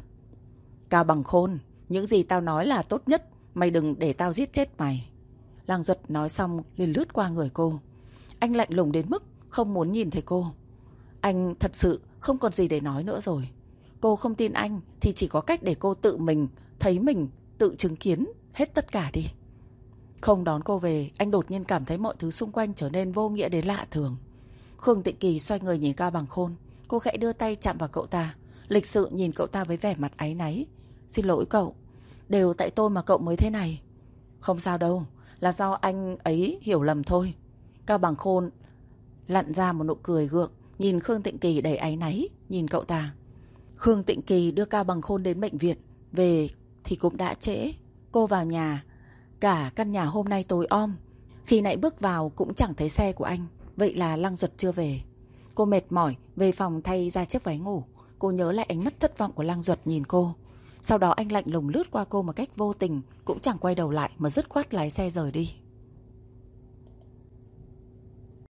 Cao Bằng Khôn, những gì tao nói là tốt nhất, mày đừng để tao giết chết mày. Lăng Duật nói xong liền lướt qua người cô. Anh lạnh lùng đến mức không muốn nhìn thấy cô. Anh thật sự không còn gì để nói nữa rồi. Cô không tin anh thì chỉ có cách để cô tự mình thấy mình, tự chứng kiến hết tất cả đi. Không đón cô về, anh đột nhiên cảm thấy mọi thứ xung quanh trở nên vô nghĩa đến lạ thường. Khương Tịnh Kỳ xoay người nhìn Cao Bằng Khôn. Cô khẽ đưa tay chạm vào cậu ta, lịch sự nhìn cậu ta với vẻ mặt áy náy. Xin lỗi cậu, đều tại tôi mà cậu mới thế này. Không sao đâu, Là do anh ấy hiểu lầm thôi. Cao Bằng Khôn lặn ra một nụ cười gượng, nhìn Khương Tịnh Kỳ đầy áy náy, nhìn cậu ta. Khương Tịnh Kỳ đưa Cao Bằng Khôn đến bệnh viện. Về thì cũng đã trễ. Cô vào nhà. Cả căn nhà hôm nay tối om. Khi nãy bước vào cũng chẳng thấy xe của anh. Vậy là Lăng Duật chưa về. Cô mệt mỏi về phòng thay ra chiếc váy ngủ. Cô nhớ lại ánh mắt thất vọng của Lăng Duật nhìn cô. Sau đó anh lạnh lùng lướt qua cô một cách vô tình, cũng chẳng quay đầu lại mà dứt khoát lái xe rời đi.